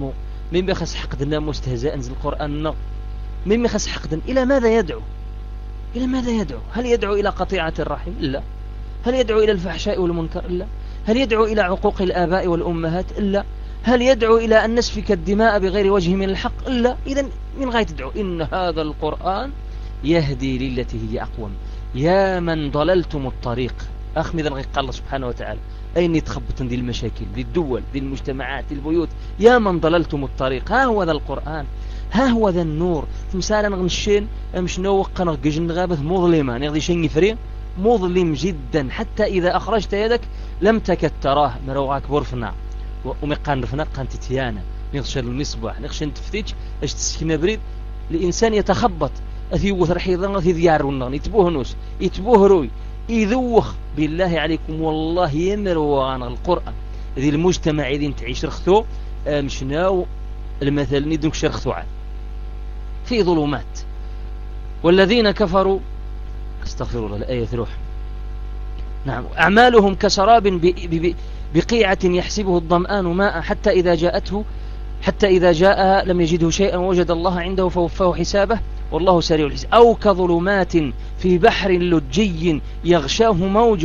مما خص حقدنا مستهزاء نزل القرآن مما خص حقدنا إلى ماذا يدعو؟ إلى ماذا يدعو؟ هل يدعو إلى قطيعة الرحم؟ لا. هل يدعو إلى الفحشاء والمنكر؟ لا. هل يدعو إلى عقوق الآباء والأمهات؟ لا. هل يدعو إلى أن نسفك الدماء بغير وجه من الحق؟ لا. إذن من غاية تدعو؟ إن هذا القرآن يهدي للتي هي أقوم. يا من ضللتم الطريق أخمذا قال الله سبحانه وتعالى أين يتخبطن دي المشاكل دي الدول دي المجتمعات دي البيوت. يا من ضللتم الطريق ها هو ذا القرآن ها هو ذا النور. مثالا نغنشين أمش نوق نغجن غابة مظلمة نغذي شيء يفري مظلم جدا حتى إذا أخرجت يدك لم تكد تراه مروعك بورفنا ومقان رفنا قان تتيانا نغشر المصباح نغشن تفتيج اش تسكن بريد الإنسان يتخبط أثي وثرحيضا أثي ذيار ونغن يتبوه نوس يتبوه روي يذوخ بالله عليكم والله يمروا عن القرآن ذي المجتمع إذن تعيش رخثو مشناو المثل ندنك شرخثو عاد في ظلمات والذين كفروا استغفر الله الآية تروح نعم أعمالهم كسراب بقيعة يحسبه الظمآن ماء حتى إذا جاءها لم يجده شيئا ووجد الله عنده فوفاه حسابه والله سريع الحساب. أو كظلمات في بحر لجي يغشاه موج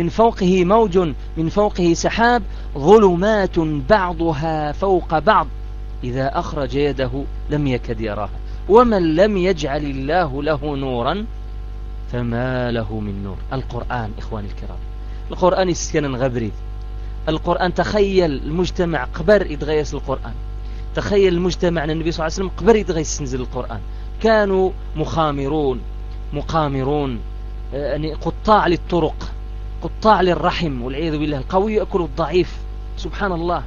من فوقه سحاب ظلمات بعضها فوق بعض إذا أخرج يده لم يكد يراها ومن لم يجعل الله له نورا فما له من نور. القرآن إخواني الكرام القرآن يسكن غبريد. القرآن تخيل المجتمع قبر يتغيس القرآن. تخيل المجتمع أن النبي صلى الله عليه وسلم قبر يتغيس نزل القرآن. كانوا مقامرون يعني قطاع للطرق قطاع للرحم والعياذ بالله. القوي يأكل الضعيف سبحان الله.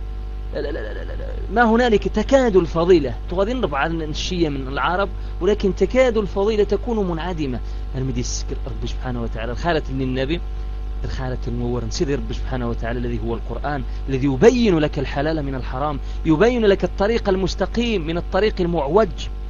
ما هنالك تكاد الفضيلة تغادين ربع الشيء من العرب ولكن تكاد الفضيلة تكون منعدمة. المدي السكر رب سبحانه وتعالى الخالة من النبي الخالة المور نسير رب سبحانه وتعالى الذي هو القرآن الذي يبين لك الحلال من الحرام يبين لك الطريق المستقيم من الطريق المعوج.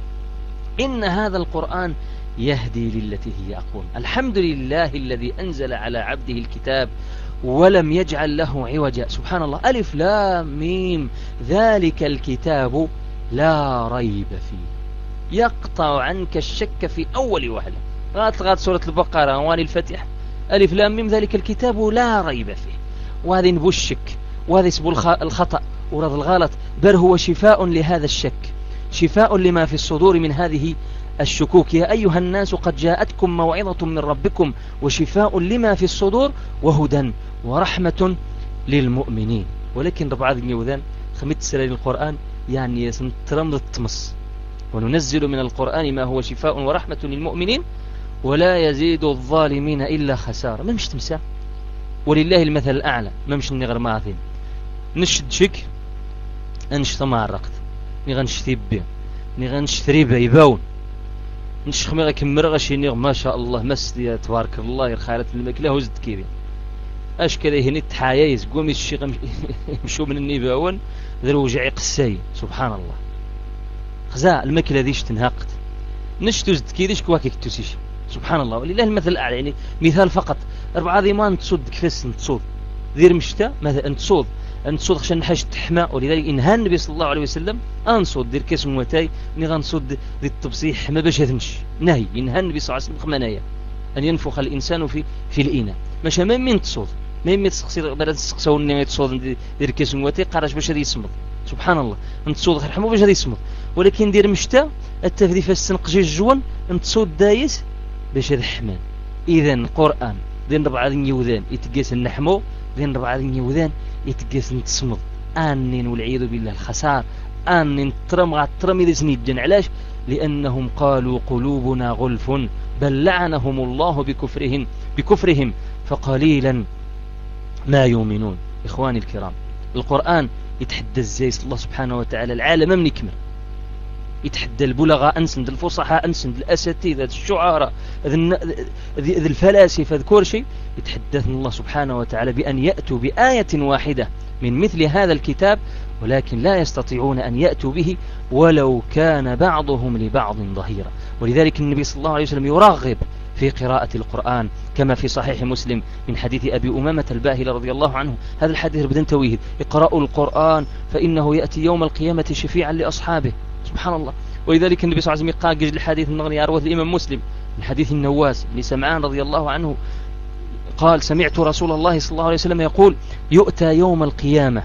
إن هذا القرآن يهدي للتي هي أقوم. الحمد لله الذي أنزل على عبده الكتاب ولم يجعل له عوجا. سبحان الله. ألف لام ميم ذلك الكتاب لا ريب فيه يقطع عنك الشك في أول وهلة لغاية سورة البقرة واني الفتح ألف لام ميم ذلك الكتاب لا ريب فيه. وهذا نبو الشك وهذا يسبو الخطأ ورد الغلط بل هو شفاء لهذا الشك شفاء لما في الصدور من هذه الشكوك. يا أيها الناس قد جاءتكم موعظة من ربكم وشفاء لما في الصدور وهدى ورحمة للمؤمنين. ولكن ربع ذي يوذان خميت سلالي القرآن يعني يسنترمض التمس وننزل من القرآن ما هو شفاء ورحمة للمؤمنين ولا يزيد الظالمين إلا خسارة. ما مش تمسى ولله المثل الأعلى. ما مش نغير ماثين نشد شك انش ثمار رقت نغنشتي بي نغنشتري بيباون نش خميغا كمرغشي نغ ما شاء الله مسدي تبارك الله يرخالة الملك له زد كيبي اش كذا هني تحايز قومي الشيخ مشو من النيباون ذرو وجعي قساي سبحان الله خزاء المكلة ذيش تنهقت نشتو زد كيديش كواكيك توسيش سبحان الله ولله المثل الأعلى. يعني مثال فقط 4 ذي ما نتصود كفس نتصود ذير مشتا مثلا نتصود عشان نحاش تحمى. ولذلك إنهى النبي صلى الله عليه وسلم أنصود دير كيس موتاي نغنصود ذي التبصيح ما باش هذمش نهي. إنهى النبي صلى الله عليه وسلم خمنايا أن ينفخ الإنسان في الإناء مش من تصود ما يمي تسقسي بلد تسقسو إنما تصود دير كيس موتاي قارش باش هذا يسمض سبحان الله نتصود رحمه باش هذا يسمض. ولكن دير مشتا التفدي فالسنقجي الجوان نتصود دايس باش هذا حمان. إذن القرآن ذين 4 يوذان يتقاس النحمو ذين 4 يوذان يتقاس نتصمد آنين والعياذ بالله الخسار آنين ترم إذا سنيدن. علاش؟ لأنهم قالوا قلوبنا غلف بل لعنهم الله بكفرهم فقليلا ما يؤمنون. إخواني الكرام القرآن يتحدى الزيس الله سبحانه وتعالى العالم من يكمل يتحدى البلغاء أنسند الفصحاء أنسند الأساتذة الشعراء ذي الفلاسفة ذكور شيء يتحدثنا الله سبحانه وتعالى بأن يأتوا بآية واحدة من مثل هذا الكتاب ولكن لا يستطيعون أن يأتوا به ولو كان بعضهم لبعض ظهيرا. ولذلك النبي صلى الله عليه وسلم يرغب في قراءة القرآن، كما في صحيح مسلم من حديث أبي أمامة الباهلي رضي الله عنه. هذا الحديث بدن تويه: اقرأوا القرآن فإنه يأتي يوم القيامة شفيعا لأصحابه. سبحان الله. ولذلك النبي صلى الله عليه وسلم قال جزء الحديث النغني أروه الإمام مسلم من حديث النواس بن سمعان رضي الله عنه قال: سمعت رسول الله صلى الله عليه وسلم يقول: يؤتى يوم القيامة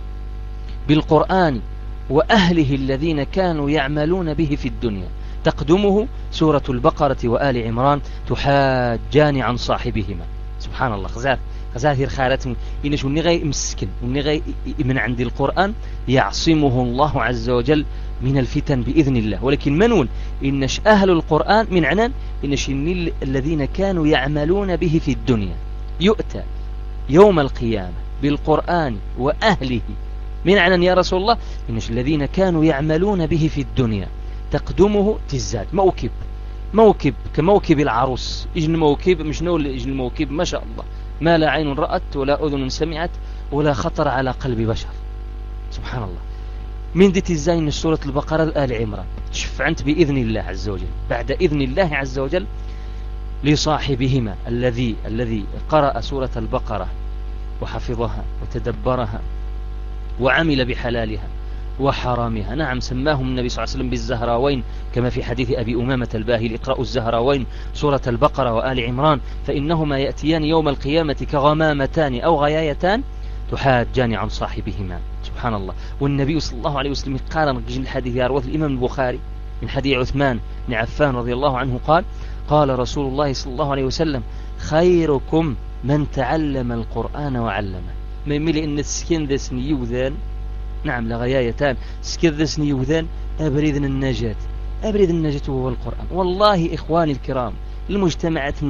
بالقرآن وأهله الذين كانوا يعملون به في الدنيا، تقدمه سورة البقرة وآل عمران تحاجان عن صاحبهما. سبحان الله. غزاثير خارتهم إنش ونغي مسكن ونغي من عند القرآن يعصمه الله عز وجل من الفتن بإذن الله. ولكن منون إنش أهل القرآن من عنان إنش الذين كانوا يعملون به في الدنيا. يؤتى يوم القيامة بالقرآن وأهله من عنان يا رسول الله إنش الذين كانوا يعملون به في الدنيا، تقدمه تزاد موكب كموكب العروس. إجن موكب مش نقول إجن الموكب ما شاء الله ما لا عين رأت ولا أذن سمعت ولا خطر على قلب بشر. سبحان الله. من دي تزاين السورة البقرة آل عمران شفعنت بإذن الله عز وجل، بعد إذن الله عز وجل لصاحبهما الذي قرأ سورة البقرة وحفظها وتدبرها وعمل بحلالها وحرامها. نعم، سماهم النبي صلى الله عليه وسلم بالزهراوين كما في حديث أبي أمامة الباهلي: اقرأوا الزهراوين سورة البقرة وآل عمران فإنهما يأتيان يوم القيامة كغمامتان أو غيايتان تحاجان عن صاحبهما. سبحان الله. والنبي صلى الله عليه وسلم قال الحديث يروى الإمام البخاري من حديث عثمان بن عفان رضي الله عنه قال رسول الله صلى الله عليه وسلم: خيركم من تعلم القرآن وعلمه. ما يملي إن السكين ذا سنيوذان، نعم لغيايتان، سكين ذا سنيوذان أبريد النجاة هو القرآن. والله إخواني الكرام، المجتمعات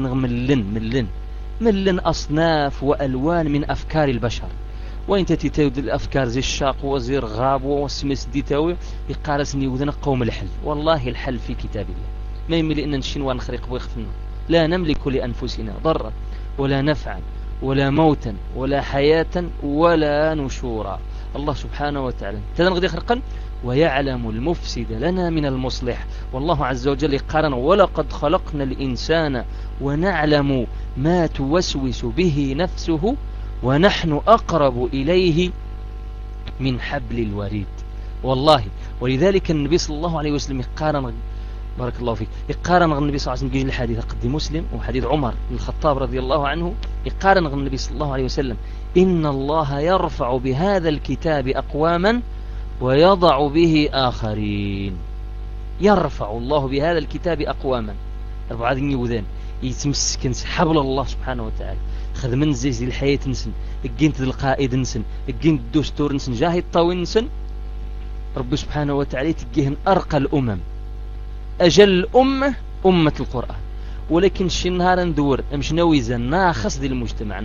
ملن أصناف وألوان من أفكار البشر، وإن تتيود الأفكار زي الشاق وزير غاب وسمس ديتاوي يقارسني وذن قوم الحل. والله الحل في كتاب الله. ما يملي إن نشين ونخرق بويخفنا. لا نملك لأنفسنا ضرا ولا نفعا ولا موتا ولا حياة ولا نشورا. الله سبحانه وتعالى تنغدي خرقا ويعلم المفسد لنا من المصلح. والله عز وجل قارن: ولقد خلقنا الإنسان ونعلم ما توسوس به نفسه ونحن أقرب إليه من حبل الوريد. والله. ولذلك النبي صلى الله عليه وسلم يقارن، بارك الله فيك، يقارن النبي صلى الله عليه وسلم الحديث قد مسلم وحديث عمر بن الخطاب رضي الله عنه، يقارن النبي صلى الله عليه وسلم: إن الله يرفع بهذا الكتاب أقواما ويضع به آخرين. يرفع الله بهذا الكتاب أقواما، أربعة يوذان يتمسكن حبل الله سبحانه وتعالى. خذ من زي الحياة نسن، اجنت القائد نسن، اجنت الدستور نسن، جاهد الطاوين نسن. رب سبحانه وتعالى تجيهن أرقى الأمم، أجل أمة القرآن. ولكن شي نهار ندور مش نويزا ناخص ذي المجتمع،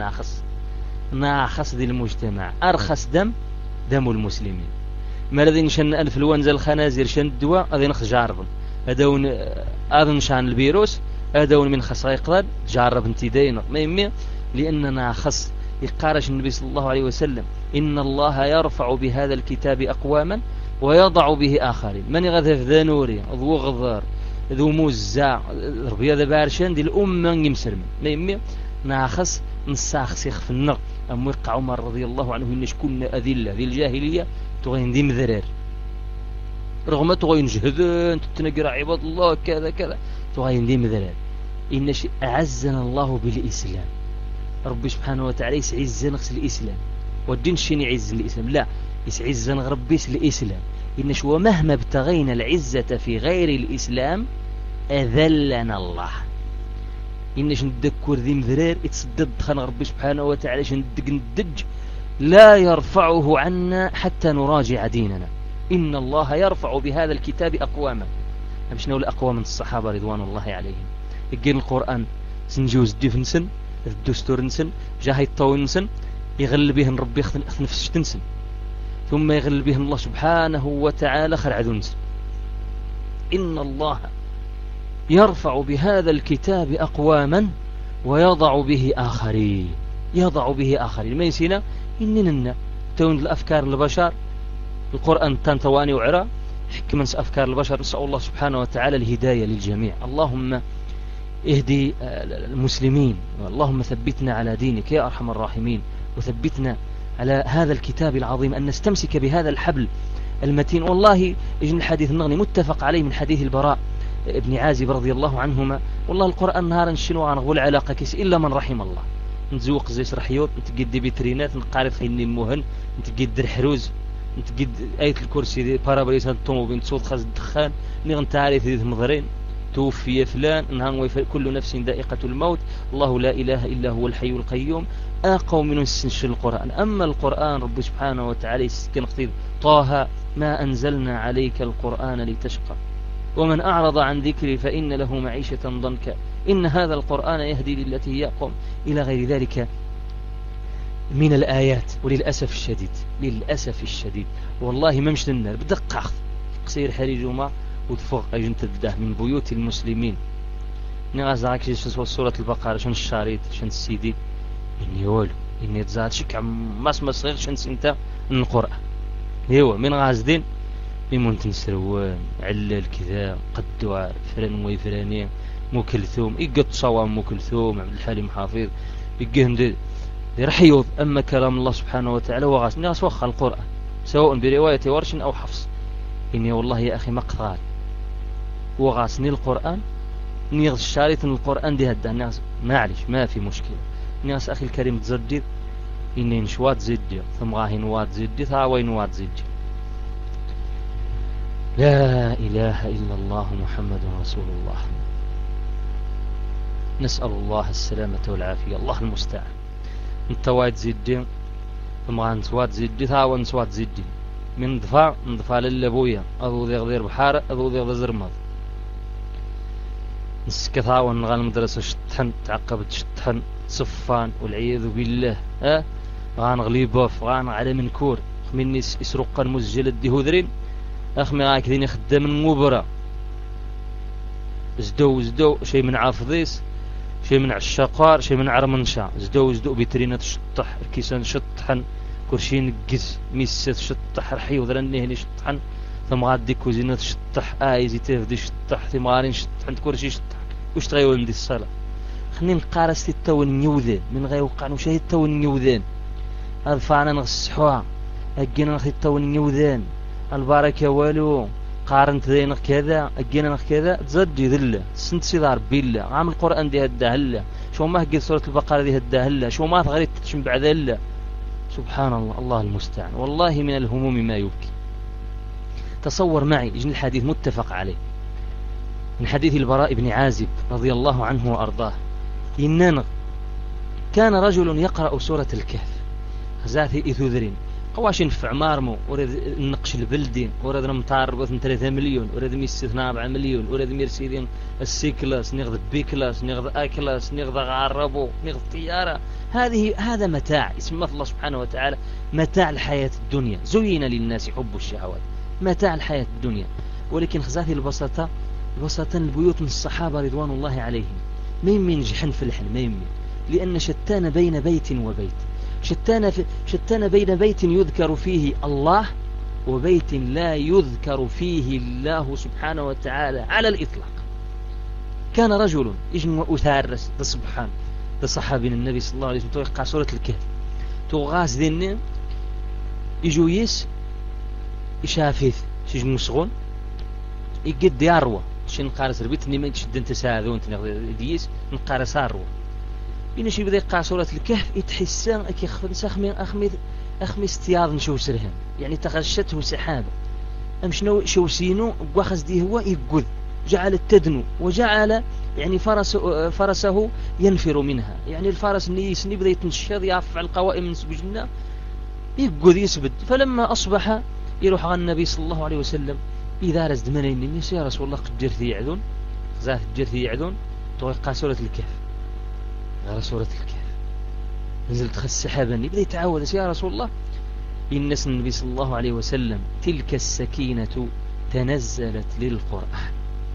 ناخص ذي المجتمع. أرخص دم المسلمين. ما الذي نشان الفلونزا الخنازير شان الدواء هذا نخ جارب هذون أذن شان الفيروس هذون من خصائص يقدر جارب انتدين ما يمي. لأننا خص يقارش النبي صلى الله عليه وسلم: إن الله يرفع بهذا الكتاب أقواما ويضع به آخرين. من يغذف ذا نوري ذو غضار ذو موزع ربي هذا بارشان دي الأمة يمسلم ما يمي. ناخص نساخ في النار. أم وقع عمر رضي الله عنه إن كنا أذلة ذي الجاهلية تغين دي مذرر رغم تغين جهدان تتنقر عباد الله كذا تغين دي مذرر. إن أعزنا الله بالإسلام. رب سبحانه وتعالى يسعزنا الإسلام، والدين شين يعز الإسلام؟ لا، يسعزنا ربيس الإسلام. إنش ومهما ابتغينا العزة في غير الإسلام أذلنا الله. إنش ندكور ذي مذرير يتصدد خنا ربي سبحانه وتعالى ندج لا يرفعه عنا حتى نراجع ديننا. إن الله يرفع بهذا الكتاب أقواما. مش نقول أقوام من الصحابة رضوان الله عليهم. يجين القرآن سنجوز ديفنسن الدستور نسن جاهي الطاوين نسن يغل بهن ربي نفس تنسن، ثم يغل بهن الله سبحانه وتعالى خرعذو نسن. إن الله يرفع بهذا الكتاب أقواما ويضع به آخرين. ما يسينا إننا تون الأفكار البشر القرآن تنتواني وعرى حكمة أفكار البشر. نسأل الله سبحانه وتعالى الهداية للجميع. اللهم اهدي المسلمين، اللهم ثبتنا على دينك يا أرحم الراحمين، وثبتنا على هذا الكتاب العظيم، أن نستمسك بهذا الحبل المتين. والله إجن الحديث النغني متفق عليه من حديث البراء ابن عازب رضي الله عنهما، والله القرآن نهارا نشنو غنغول علاقة كيس إلا من رحم الله. نتزوق زيس رحيوط، نتقدي بترينات، نقارب خيني موهن، نتقد الحروز، نتقد آية الكرسي دي بارابريس الطوموبيل تصوت خاز الدخان، نغن تعرف ذي مضرين توفي فلان، نهان كل نفس ذائقة الموت، الله لا إله إلا هو الحي القيوم، قوم من السنش القرآن. أما القرآن رب سبحانه وتعالى سكن قتيل طه ما أنزلنا عليك القرآن لتشقى ومن أعرض عن ذكري فإن له معيشة ضنكا إن هذا القرآن يهدي للتي هي أقوم، إلى غير ذلك من الآيات. وللأسف الشديد، للأسف الشديد والله ما مش للنار بدقة قصير حريج وما وتفوق أجن تده من بيوت المسلمين. نغاز راك سورة البقرة شن الشريط شن السيدي إني ولو إني تزاد شك عم ما صغير شن سنتا القرآن هو من غازدين بمن تنسروان علل كذا قدوا فلان ويفلانين مو كلثوم يقط صوام مو كلثوم عبد الحليم حافظ يقهم دي رحيوض. أما كلام الله سبحانه وتعالى وغاس ناس وخى القرآن سواء برواية ورش أو حفص. إني والله يا أخي مقطال وغاسني القرآن نيغز الشاريط القرآن دي هدا الناس معلش ما في مشكلة. الناس أخي الكريم تزدد إني نشوات زدي ثم غاهي نوات زدي ثاوي نوات زدي. لا إله إلا الله محمد رسول الله. نسأل الله السلامة والعافية، الله المستعان. نتوات زدي ثم غاهي نسوات زدي ثاوي نسوات زدي من دفاع للبوية أذو ذي غذير بحارة أذو ذي غذير زرمض نسكثها ونغال المدرسة شطحن تعقبت شطحن صفان والعياذ بالله غانغلي بوف غان على منكور خميني يسرقا مسجل الدهودرين أخمي غاكذين خدام المبرة زدو شيء من عافضيس شيء من عشاقار شيء من عرمنشا زدو بترينة شطح الكيسان شطحن كرشين قز ميسات شطح رحي وذرني هني شطحن ثم غادي كوزينة شطح آيزي تفدي شطح ثم غارين شطحن كرشي شطح وش تغيول مدي الصلاة خلينا نقارس التون نيوذان من غير وقع نشاهد التون نيوذان هذا فعنا نغسحوها أجينا نخي التون نيوذان البركة والو قارنت ذينك كذا أجينا نخ كذا تزدي ذلة سنت سيدار بالله عام القرآن دي هدا هلا شو ما هقي سورة البقرة دي هدا هلا شو ما تغريت تشم بعد هلا سبحان الله الله المستعان. والله من الهموم ما يبكي. تصور معي إجن الحديث متفق عليه من حديث البراء بن عازب رضي الله عنه وأرضاه إننا كان رجل يقرأ سورة الكهف ذات إثوذرين قواشين في عمارمو ورد النقش البلدين ورد نمطار بثن 3 مليون ورد ميستثناء 4 مليون ورد ميرسيدين السي كلاس نغض بي كلاس نغض آ كلاس نغض غاربو نغض طيارة. هذا متاع اسم الله سبحانه وتعالى متاع الحياة الدنيا زين للناس حب الشهوات متاع الحياة الدنيا. ولكن خزاثي البساطة البيوت من الصحابة رضوان الله عليهم ما يمين جحن في الحن ما يمين لأن شتان بين بيت وبيت شتان بين بيت يذكر فيه الله وبيت لا يذكر فيه الله سبحانه وتعالى على الإطلاق. كان رجل يجمع أثارس سبحان صحابي النبي صلى الله عليه وسلم توقع سورة الكهف تغاس ذنين يجو يس يشافيث شيج مسغون يقد ياروى شن قارس ربيتني ما تشد تساعدون ديس نقارس اروى بين شي بدا يقع سورة الكهف يتحسن اكي اخمي استياض نشوف سرهم يعني تغشته سحابه امشنو شوسينو واخذ دي هو يقذ جعل التدنو وجعل يعني فرسه ينفر منها يعني الفارس ني بدا يتنشط يعف على القوائم من سبجنا يقذ يسبد. فلما اصبح يروح على النبي صلى الله عليه وسلم إذا رزد منين يا رسول الله قد جرثي يعذون ذات جرثي يعذون توقع سورة الكهف غير سورة الكهف نزلت خس سحابني بدأ يتعود يا رسول الله إن النبي صلى الله عليه وسلم تلك السكينة تنزلت للقرآن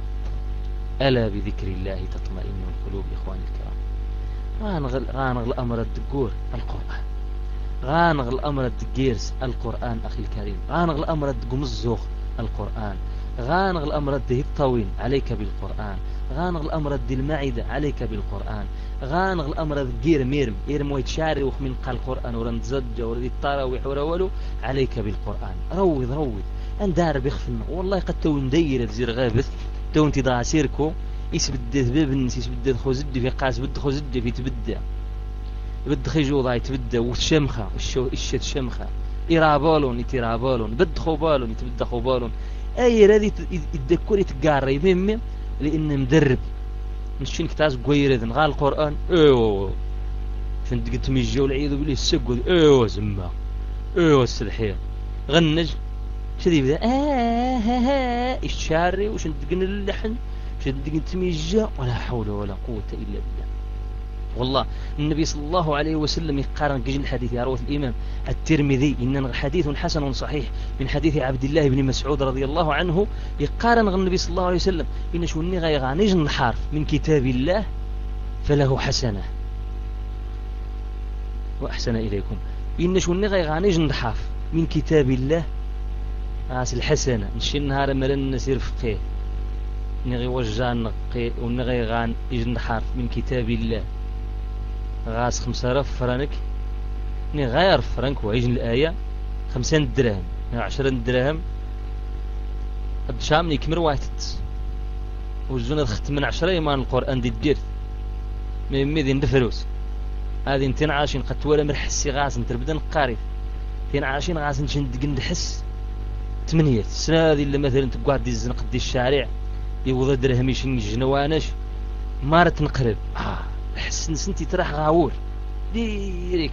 ألا بذكر الله تطمئن القلوب إخواني الكرام. غانغ الأمر الدقور القرآن غانغ الأمر الدقيرس القرآن أخي الكريم غانغ الأمر الدقم الزوخ القرآن غانغ الأمر الدهي الطويل عليك بالقرآن غانغ الأمر دي المعدة عليك بالقرآن، غانغ الأمر غير ميرم إيرم ويتشاري وخمين قال القرآن ورند زج ورد التراويح ورولو عليك بالقرآن. روض أن دار بيخفن والله قد تو ندير الزير غابث تو انت ضاع سيركو يسبدث بابنس يسبدث خوزد في قاس بد خوزد في تبدأ بد خيجو ضاي تبدأ والشمخة الشت شمخة إرابالون يترابالون بد خوبالون يتبدأ خوبالون أي رادي يتذكر يتقاري ميم لأن مدرب مش كتاز قوير إذن غال القرآن ايوه فانت قلت ميجو العيذ بالله السقود ايوه زما ايوه السلحية غنج شدي بدا الشاري وش انت قلنا اللحن وش انت قلت ميجا ولا حول ولا قوة إلا بالله. والله النبي صلى الله عليه وسلم يقارن قجل الحديث يا رواه الإمام الترمذي إن حديث حسن صحيح من حديث عبد الله بن مسعود رضي الله عنه يقارن النبي صلى الله عليه وسلم إن شوني غيغانيج نحارف من كتاب الله فله حسنة وأحسن إليكم إن شوني غيغانيج نحارف من كتاب الله غاس الحسنة نشي نهار مرن نسير فقيه نغي وجان نقي ونغي غان يجن نحارف من كتاب الله غاس 5000 فرنك غير فرنك ويجن الآية 50 درهم 10 درهم بشامني كمر واحدت وزونا ختم من 10 يمان القرآن دي الدير ميدين دفروس هذه انتين عاشين قد ولا مرحسي غاس انت بدنا نقارف انتين عاشين غاس نشند نحس 8 السنة هذه اللي مثلا تقعد دي الزنق دي الشارع يوضى درهم يشن جنوانش مارت نقرب حس نسنتي تراح غاور ديريك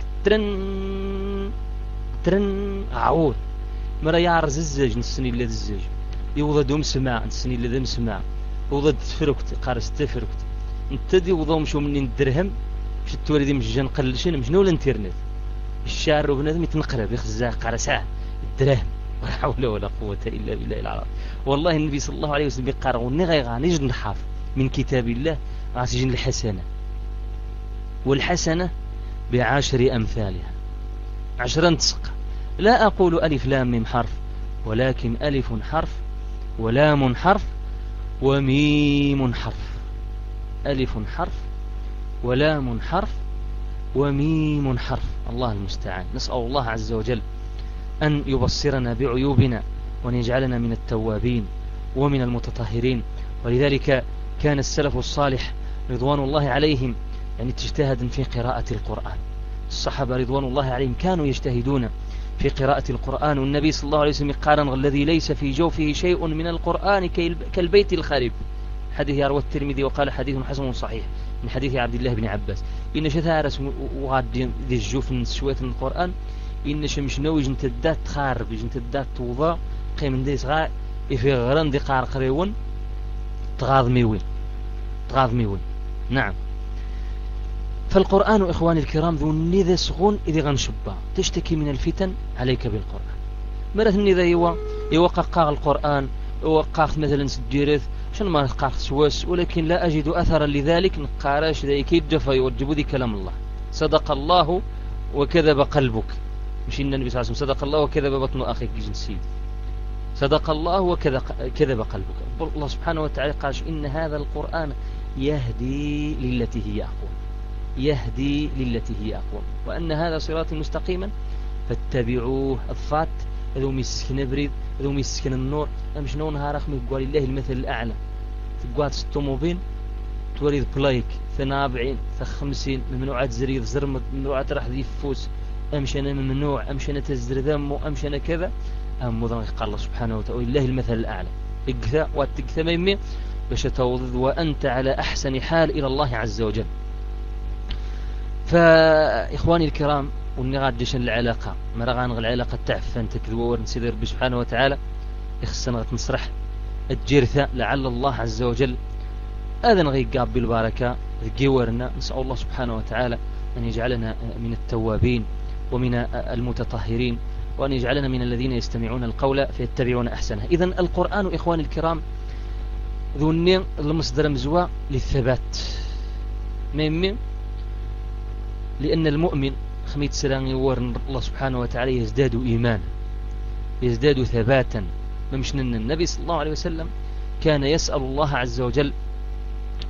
ترن غاور مرا يعرز الزج نسني اللي الزج يوضى دوم سماع نسني اللي ذم سماع يوضى تفركت قارس تفركت انت دي وضوم شو منين الدرهم مش تولدي مش جن قلشين مش نو الانترنت الشارع وبنادم يتنقرب يخزا قارساه الدرهم ولا حول ولا قوة إلا بالله العظيم. والله النبي صلى الله عليه وسلم يقرأ ونغي غانيج نحاف من كتاب الله غاسجن الحسنة والحسنة ب10 أمثالها 10 تسقى. لا أقول ألف لام ميم حرف ولكن ألف حرف ولام حرف وميم حرف. ألف حرف ولام حرف وميم حرف. الله المستعان. نسأل الله عز وجل أن يبصرنا بعيوبنا وأن يجعلنا من التوابين ومن المتطهرين. ولذلك كان السلف الصالح رضوان الله عليهم يعني تجتهد في قراءة القرآن. الصحابة رضوان الله عليهم كانوا يجتهدون في قراءة القرآن. والنبي صلى الله عليه وسلم قارن الذي ليس في جوفه شيء من القرآن كالبيت الخريب. حديث يروى الترمذي وقال حديث حسن صحيح من حديث عبد الله بن عباس إن شثارس وغاد دي الجوف من شوية من القرآن إن شمشنو جنت الدات تخارب جنت الدات توضا قيم ديس غا في غران دي قار قريون تغاض ميوين نعم. فالقرآن إخواني الكرام ذو النذا سغون إذا غنشبا تشتكي من الفتن عليك بالقرآن. مرة النذا يوقع قاغ القرآن وقاغ مثلا سجيرث شنو ما قاغ سواس ولكن لا أجد أثرا لذلك نقاراش ذا يكيد جفا يوجبوا ذي كلام الله. صدق الله وكذب قلبك مش إن النبي صلى الله عليه وسلم صدق الله وكذب بطن أخيك جنسي. صدق الله وكذب قلبك. الله سبحانه وتعالى قال إن هذا القرآن يهدي للتي هي أقوم وأن هذا صراطي مستقيما فاتبعوه. الضاد ذو مسكن بريد ذو مسكن النور أمش نون هارخ مقوال الله المثل الأعلى تقوات ستوموبين توريد بلايك 40 50 ممنوعات زريد زرمت ممنوعات راح ذي فوس أمشنا ممنوع أمشنا تزر ذمه أمشنا كذا أمضا قال الله سبحانه وتعالى الله المثل الأعلى اقثاء واتقثى ميمي باش توضذ وأنت على أحسن حال إلى الله عز وجل. فإخواني الكرام ونغاد جشن العلاقة مرغان العلاقة تعفن تكذور نسيد ربي سبحانه وتعالى يخصنا تنصرح الجرثة لعل الله عز وجل أذن غيقاب بالبركة ذكيورنا. نسأل الله سبحانه وتعالى أن يجعلنا من التوابين ومن المتطهرين وأن يجعلنا من الذين يستمعون القول فيتبعون أحسنه. إذن القرآن إخواني الكرام ذو النين المصدر مزوى للثبات ميمين لأن المؤمن خميت سلام يورن الله سبحانه وتعالى يزداد إيمانا يزداد ثباتا. ممشن النبي صلى الله عليه وسلم كان يسأل الله عز وجل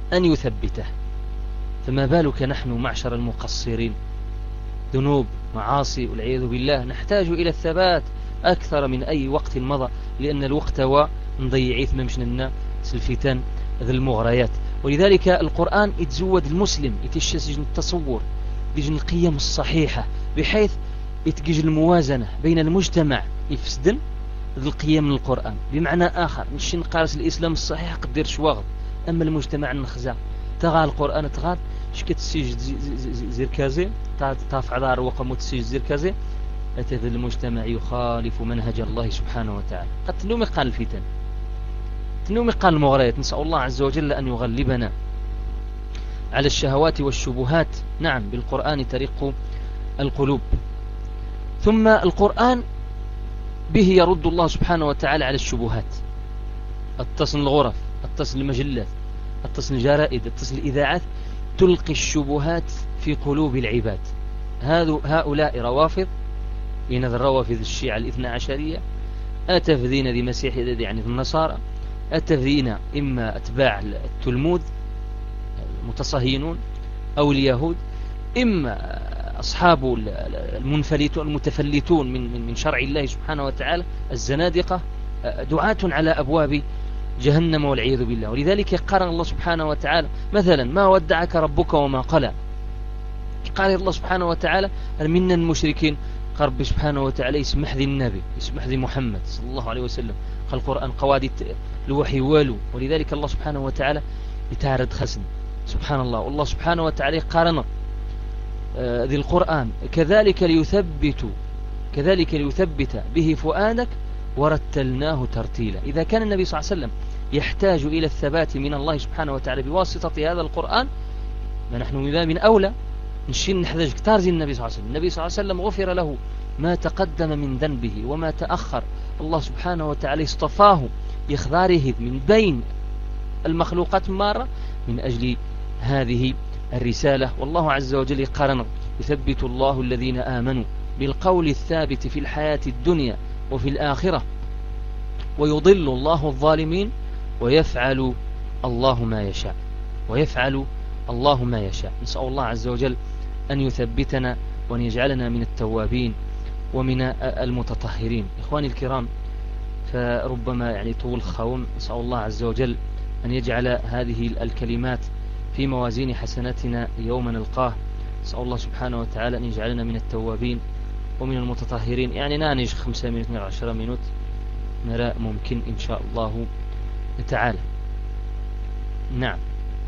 أن يثبته، فما بالك نحن معشر المقصرين، ذنوب معاصي والعياذ بالله، نحتاج إلى الثبات أكثر من أي وقت مضى، لأن الوقت هو نضيعيه ما مشنا لنا الفتن ذي المغريات. ولذلك القرآن يتزود المسلم يتشجن التصور، يتجن القيم الصحيحة، بحيث يتجن الموازنة بين المجتمع يفسدن ذي القيم من القرآن. بمعنى آخر نشين قارس الإسلام الصحيح قدير شواغض، أما المجتمع النخزع تغى القرآن تغاد شكت السيج زيركازي تافع دار وقم السيج زيركازي، أتذ المجتمع يخالف منهج الله سبحانه وتعالى. قد تنومي قال الفتن، تنومي قال المغريات. نسأل الله عز وجل أن يغلبنا على الشهوات والشبهات. نعم، بالقرآن ترق القلوب. ثم القرآن به يرد الله سبحانه وتعالى على الشبهات. اتصل الغرف، اتصل المجلات، اتصل الجرائد، اتصل الإذاعات، تلقي الشبهات في قلوب العباد. هؤلاء روافض، إن الروافض الشيعة الاثنى عشرية، أتفذين ذي مسيح يعني في النصارى، أتفذين إما أتباع التلمود المتصهينون أو اليهود، إما أصحاب المنفلتون المتفلتون من شرع الله سبحانه وتعالى، الزنادقة، دعاة على أبواب جهنم والعياذ بالله. ولذلك قال الله سبحانه وتعالى مثلا: ما ودعك ربك وما قلى. قال الله سبحانه وتعالى: من المشركين قال ربي سبحانه وتعالى يسمح ذي النبي، يسمح ذي محمد صلى الله عليه وسلم، قال القرآن قوادي الوحي والو. ولذلك الله سبحانه وتعالى يتعرض خسن سبحان الله. والله سبحانه وتعالى قارن ذي القرآن كذلك ليثبت به فؤادك ورتلناه ترتيلا. إذا كان النبي صلى الله عليه وسلم يحتاج إلى الثبات من الله سبحانه وتعالى بواسطة هذا القرآن، فنحن من أولى نشين نحتاج كتار زي النبي صلى الله عليه وسلم. النبي صلى الله عليه وسلم غفر له ما تقدم من ذنبه وما تأخر. الله سبحانه وتعالى اصطفاه يخذاره من بين المخلوقات مرة من أجل هذه الرسالة. والله عز وجل قرن: يثبت الله الذين آمنوا بالقول الثابت في الحياة الدنيا وفي الآخرة ويضل الله الظالمين ويفعل الله ما يشاء. نسأل الله عز وجل أن يثبتنا وأن يجعلنا من التوابين ومن المتطهرين. إخواني الكرام، فربما يعني طول خوم، نسأل الله عز وجل أن يجعل هذه الكلمات في موازين حسناتنا يوم نلقاه. نسأل الله سبحانه وتعالى أن يجعلنا من التوابين ومن المتطهرين. يعني نانج 5 من 10 minut نرى ممكن إن شاء الله تعالى. نعم.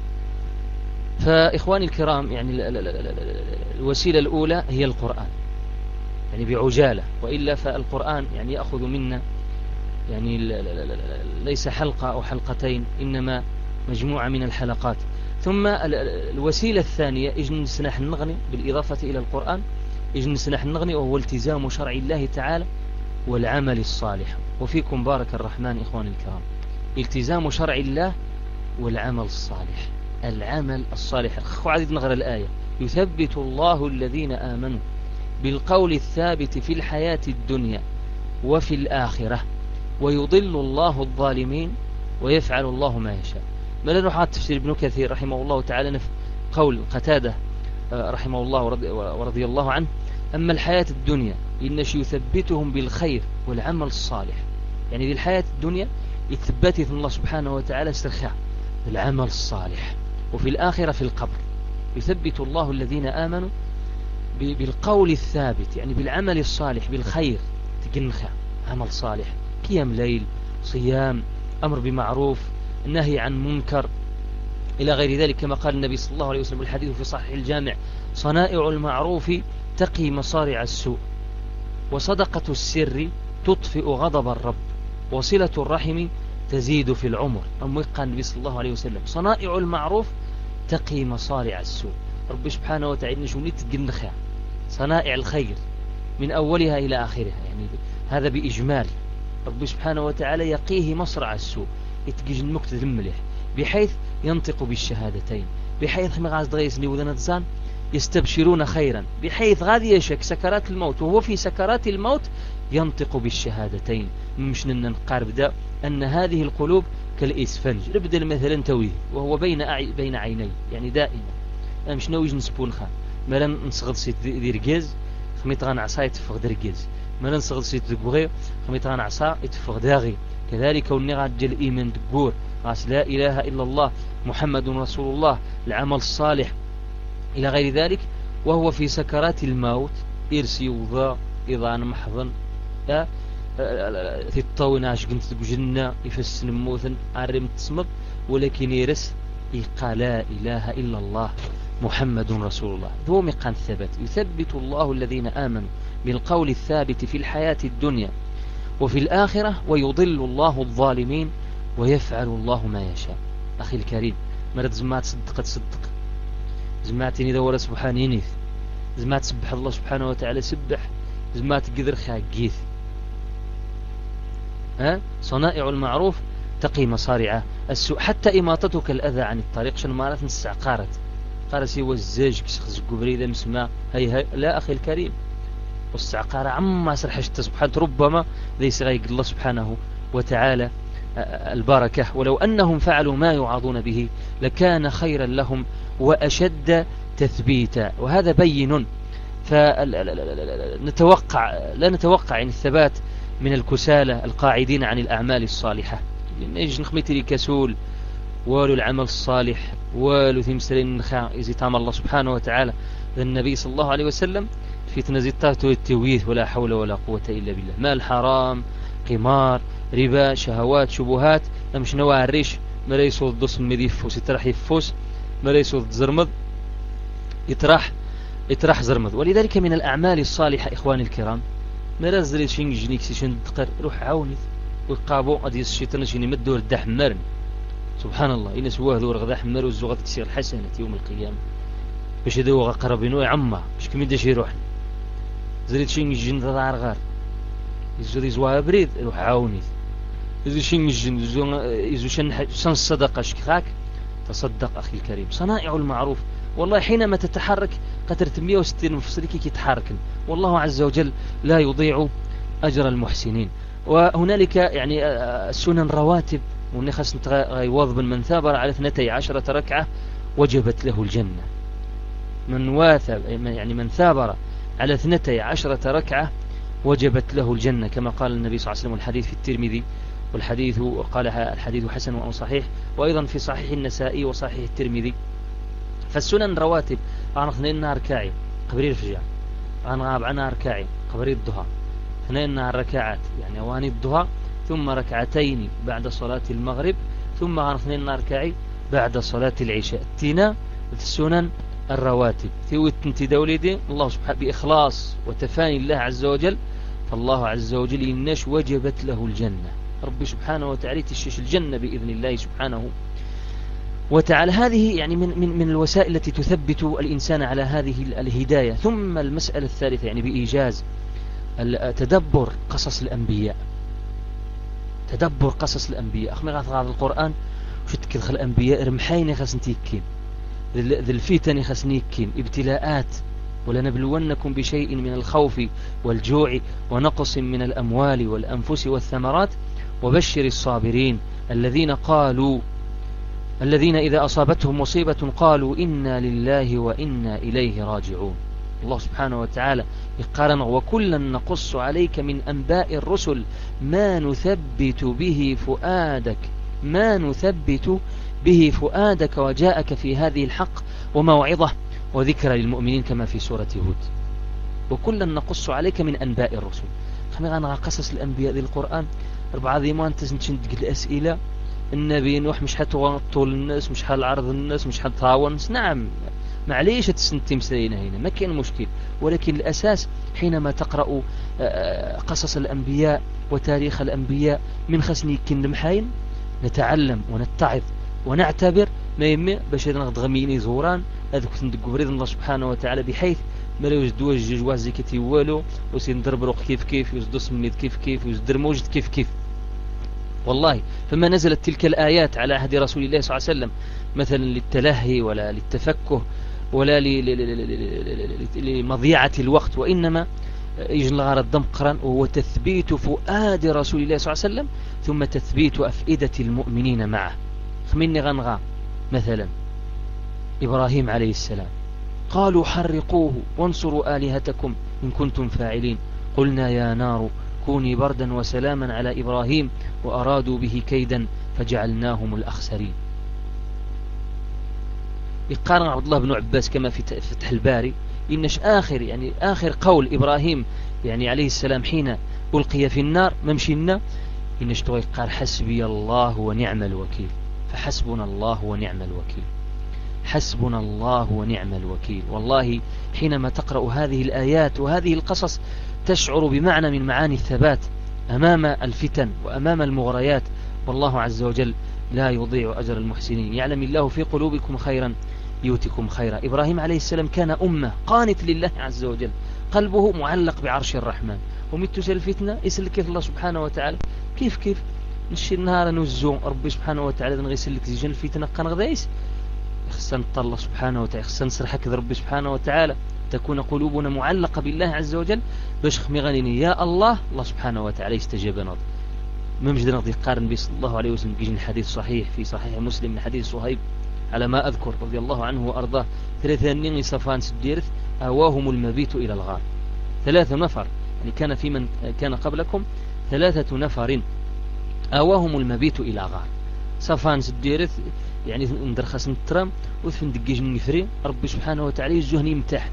فإخواني الكرام، يعني الوسيلة الأولى هي القرآن، يعني بعجالة، وإلا فالقرآن يعني يأخذ منا يعني ليس حلقة أو حلقتين، إنما مجموعة من الحلقات. ثم الوسيلة الثانية يجلس نحن نغني بالإضافة إلى القرآن، يجلس نحن نغني، وهو التزام شرع الله تعالى والعمل الصالح. وفيكم بارك الرحمن إخواني الكرام، التزام شرع الله والعمل الصالح. العمل الصالح، عدد نغر الآية: يثبت الله الذين آمنوا بالقول الثابت في الحياة الدنيا وفي الآخرة ويضل الله الظالمين ويفعل الله ما يشاء. ما لنروح على تفسير ابن كثير رحمه الله تعالى قول قتادة رحمه الله ورضي الله عنه: أما الحياة الدنيا إنش يثبتهم بالخير والعمل الصالح. يعني في الحياة الدنيا يثبت الله سبحانه وتعالى استرخاء العمل الصالح، وفي الآخرة في القبر يثبت الله الذين آمنوا بالقول الثابت، يعني بالعمل الصالح، بالخير، تجنخة عمل صالح، قيام ليل، صيام، أمر بمعروف، النهي عن منكر، إلى غير ذلك، كما قال النبي صلى الله عليه وسلم الحديث في صحيح الجامع: صنائع المعروف تقي مصارع السوء، وصدقة السر تطفئ غضب الرب، وصلة الرحم تزيد في العمر. قال النبي صلى الله عليه وسلم: صنائع المعروف تقي مصارع السوء. رب سبحانه وتعالى نشونيت جنخة صنائع الخير من أولها إلى آخرها، يعني هذا بإجمال. رب سبحانه وتعالى يقيه مصرع السوء، يتجي المكتد الملح، بحيث ينطق بالشهادتين، بحيث ما غاز دغيس لي وذا نتزان يستبشرون خيرا، بحيث غادي يشك سكرات الموت وهو في سكرات الموت ينطق بالشهادتين. مش نقارب دا أن هذه القلوب كالإسفنج، نبدل مثلا تويه وهو بين عيني، يعني دائما مش ناوي نسبون خان مالا نصغد سيت ديرجاز خميت غان عصا يتفق درجاز، مالا نصغد سيت دقوغي خميت غان عصا يتفق داغي. كذلك وني غاد جل الإيمان دقور غاس لا إله إلا الله محمد رسول الله، العمل الصالح إلى غير ذلك، وهو في سكرات الموت إرسي وضا إضان محضن في الطاون عشقنت جنة يفسن موثن عرم تصمد، ولكن يرس يقال لا إله إلا الله محمد رسول الله. ذو مقام الثبات، يثبت الله الذين آمنوا بالقول الثابت في الحياة الدنيا وفي الآخرة، ويضل الله الظالمين ويفعل الله ما يشاء. أخي الكريم، مرد زمات تصدق زماتني دورة سبحانه ينيث، زمات سبح الله سبحانه وتعالى سبح، زمات قدر خاقيث. صنائع المعروف تقي مصارع السوء، حتى إماطتك الأذى عن الطريق. شنو مالت نستعقارت قارسي وزاج كسخز قبريدة مسمى هي لا أخي الكريم، واستعقار عما سرحشت سبحانه، ربما ليس غيق الله سبحانه وتعالى البركة. ولو أنهم فعلوا ما يوعظون به لكان خيرا لهم وأشد تثبيتا. وهذا بين، فنتوقع لا نتوقع يعني الثبات من الكسالى القاعدين عن الأعمال الصالحة. نجي نخميت لي كسول والو العمل الصالح والو ثمسلين نخا إذا تام الله سبحانه وتعالى. النبي صلى الله عليه وسلم في تنزيطاته التويث ولا حول ولا قوة إلا بالله. مال حرام، قمار، ربا، شهوات، شبهات، مش نوع الريش ما يصود دص مدي فوس يترح يفوس، ما يصود زرمض يترح زرمض. ولذلك من الأعمال الصالحة إخواني الكرام، ما رزل شين جنيكسي شين دقر روح عاوني ويقابو أدي الشيطان شين يمدور الدحمرن. سبحان الله، إن سواه ذور غدا حمر والزغد كسير الحسنة يوم القيامة باش يدوغ قربينو يعمى باش كم يدش يروح زريت شين جن ضار غار يزوري زوا بريد روح عاوني إذا شين جن إذا شن صدقة شكاك تصدق أخي الكريم. صنائع المعروف والله حينما تتحرك قدر 160 مفصلك يتحرك، والله عز وجل لا يضيع أجر المحسنين. وهنالك يعني سنن رواتب، ونخص يواظب من ثابر على 12 ركعة وجبت له الجنة. من واثب يعني من ثابر على 12 ركعة وجبت له الجنة، كما قال النبي صلى الله عليه وسلم. الحديث في الترمذي، والحديث قال الحديث حسن أو صحيح، وأيضا في صحيح النسائي وصحيح الترمذي. فالسنن رواتب أنا 2 ركعة قبل الفجر، أنا 4 ركعة قبل الضحى، 2 ركعات يعني أواني الضحى، ثم 2 بعد صلاة المغرب، ثم 2 ركعة بعد صلاة العشاء. تينا السنن الرواتب ثوت انت دولدي الله سبحانه بإخلاص وتفاني الله عز وجل، فالله عز وجل إنش وجبت له الجنة. ربي سبحانه وتعالى تشيش الجنة بإذن الله سبحانه وتعالى. هذه يعني من الوسائل التي تثبت الإنسان على هذه الهداية. ثم المسألة الثالثة يعني بإيجاز تدبر قصص الأنبياء. تدبر قصص الأنبياء. أخمي غاث القرآن وشتك دخل الأنبياء رمحين خسنتيكين، ذي الفتن خسنيكين، ابتلاءات. ولنبلونكم بشيء من الخوف والجوع ونقص من الأموال والأنفس والثمرات وبشر الصابرين الذين إذا أصابتهم مصيبة قالوا إنا لله وإنا إليه راجعون. الله سبحانه وتعالى يقارن وكلا نقص عليك من أنباء الرسل ما نثبت به فؤادك وجاءك في هذه الحق وموعظة وذكرى للمؤمنين كما في سورة هود. وكلا نقص عليك من أنباء الرسل. خلينا قصص الأنبياء ذي القرآن 4 ذيمان تنشند الأسئلة. النبي نوح مش حتطول الناس، مش حالعرض الناس، مش حتطاون. نعم معليش تسنتم سلينا هنا ما كان مشكل، ولكن الأساس حينما تقرأ قصص الأنبياء وتاريخ الأنبياء من خسني كندم حين نتعلم ونتعظ ونعتبر ما يمي باش ناخذ غميني زوران هذوك ندق بريد الله سبحانه وتعالى، بحيث ما يوجدوا جواز كتي والو وسندرب روق كيف يوجدوا سميد كيف يوجد موجد كيف. والله فما نزلت تلك الآيات على عهد رسول الله صلى الله عليه وسلم مثلا للتلهي ولا للتفكه ولا لمضيعة الوقت، وإنما يجن الغرض الضم قرن، وهو تثبيت فؤاد رسول الله صلى الله عليه وسلم ثم تثبيت أفئدة المؤمنين معه. خميني غنغا مثلا إبراهيم عليه السلام، قالوا حرقوه وانصروا آلهتكم إن كنتم فاعلين، قلنا يا نار كوني بردا وسلاما على إبراهيم وأرادوا به كيدا فجعلناهم الأخسرين. يقارن عبد الله بن عباس كما في فتح الباري إنش آخر قول إبراهيم عليه السلام حين ألقي في النار ممشينا إنش قال حسبي الله ونعم الوكيل، فحسبنا الله ونعم الوكيل، حسبنا الله ونعم الوكيل. والله حينما تقرأ هذه الآيات وهذه القصص تشعر بمعنى من معاني الثبات أمام الفتن وأمام المغريات، والله عز وجل لا يضيع أجر المحسنين. يعلم الله في قلوبكم خيرا يؤتكم خيرا. إبراهيم عليه السلام كان أمة قانت لله عز وجل، قلبه معلق بعرش الرحمن، ومتوش الفتنة يسلك الله سبحانه وتعالى. كيف نشي النهار نوزو ربي سبحانه وتعالى نغيسلك زيجن الفتنة قنغذيس، خصنا الله سبحانه وتعالى، خصنا نسرحك ربي سبحانه وتعالى، تكون قلوبنا معلقة بالله عز وجل باش خمي غنيني يا الله سبحانه وتعالى يستجاب نض. ممجد نض يقارن بصلى الله عليه وسلم بيجي الحديث صحيح في صحيح مسلم من حديث صهيب على ما أذكر رضي الله عنه وأرضاه، 3 صفان سديرث آواهم المبيت إلى الغار. 3 نفر كان في من كان قبلكم 3 نفر آواهم المبيت إلى غار. صفان سديرث ندرخص نترام وثفن دقيج النفري، ربي سبحانه وتعالى يزهني يمتحن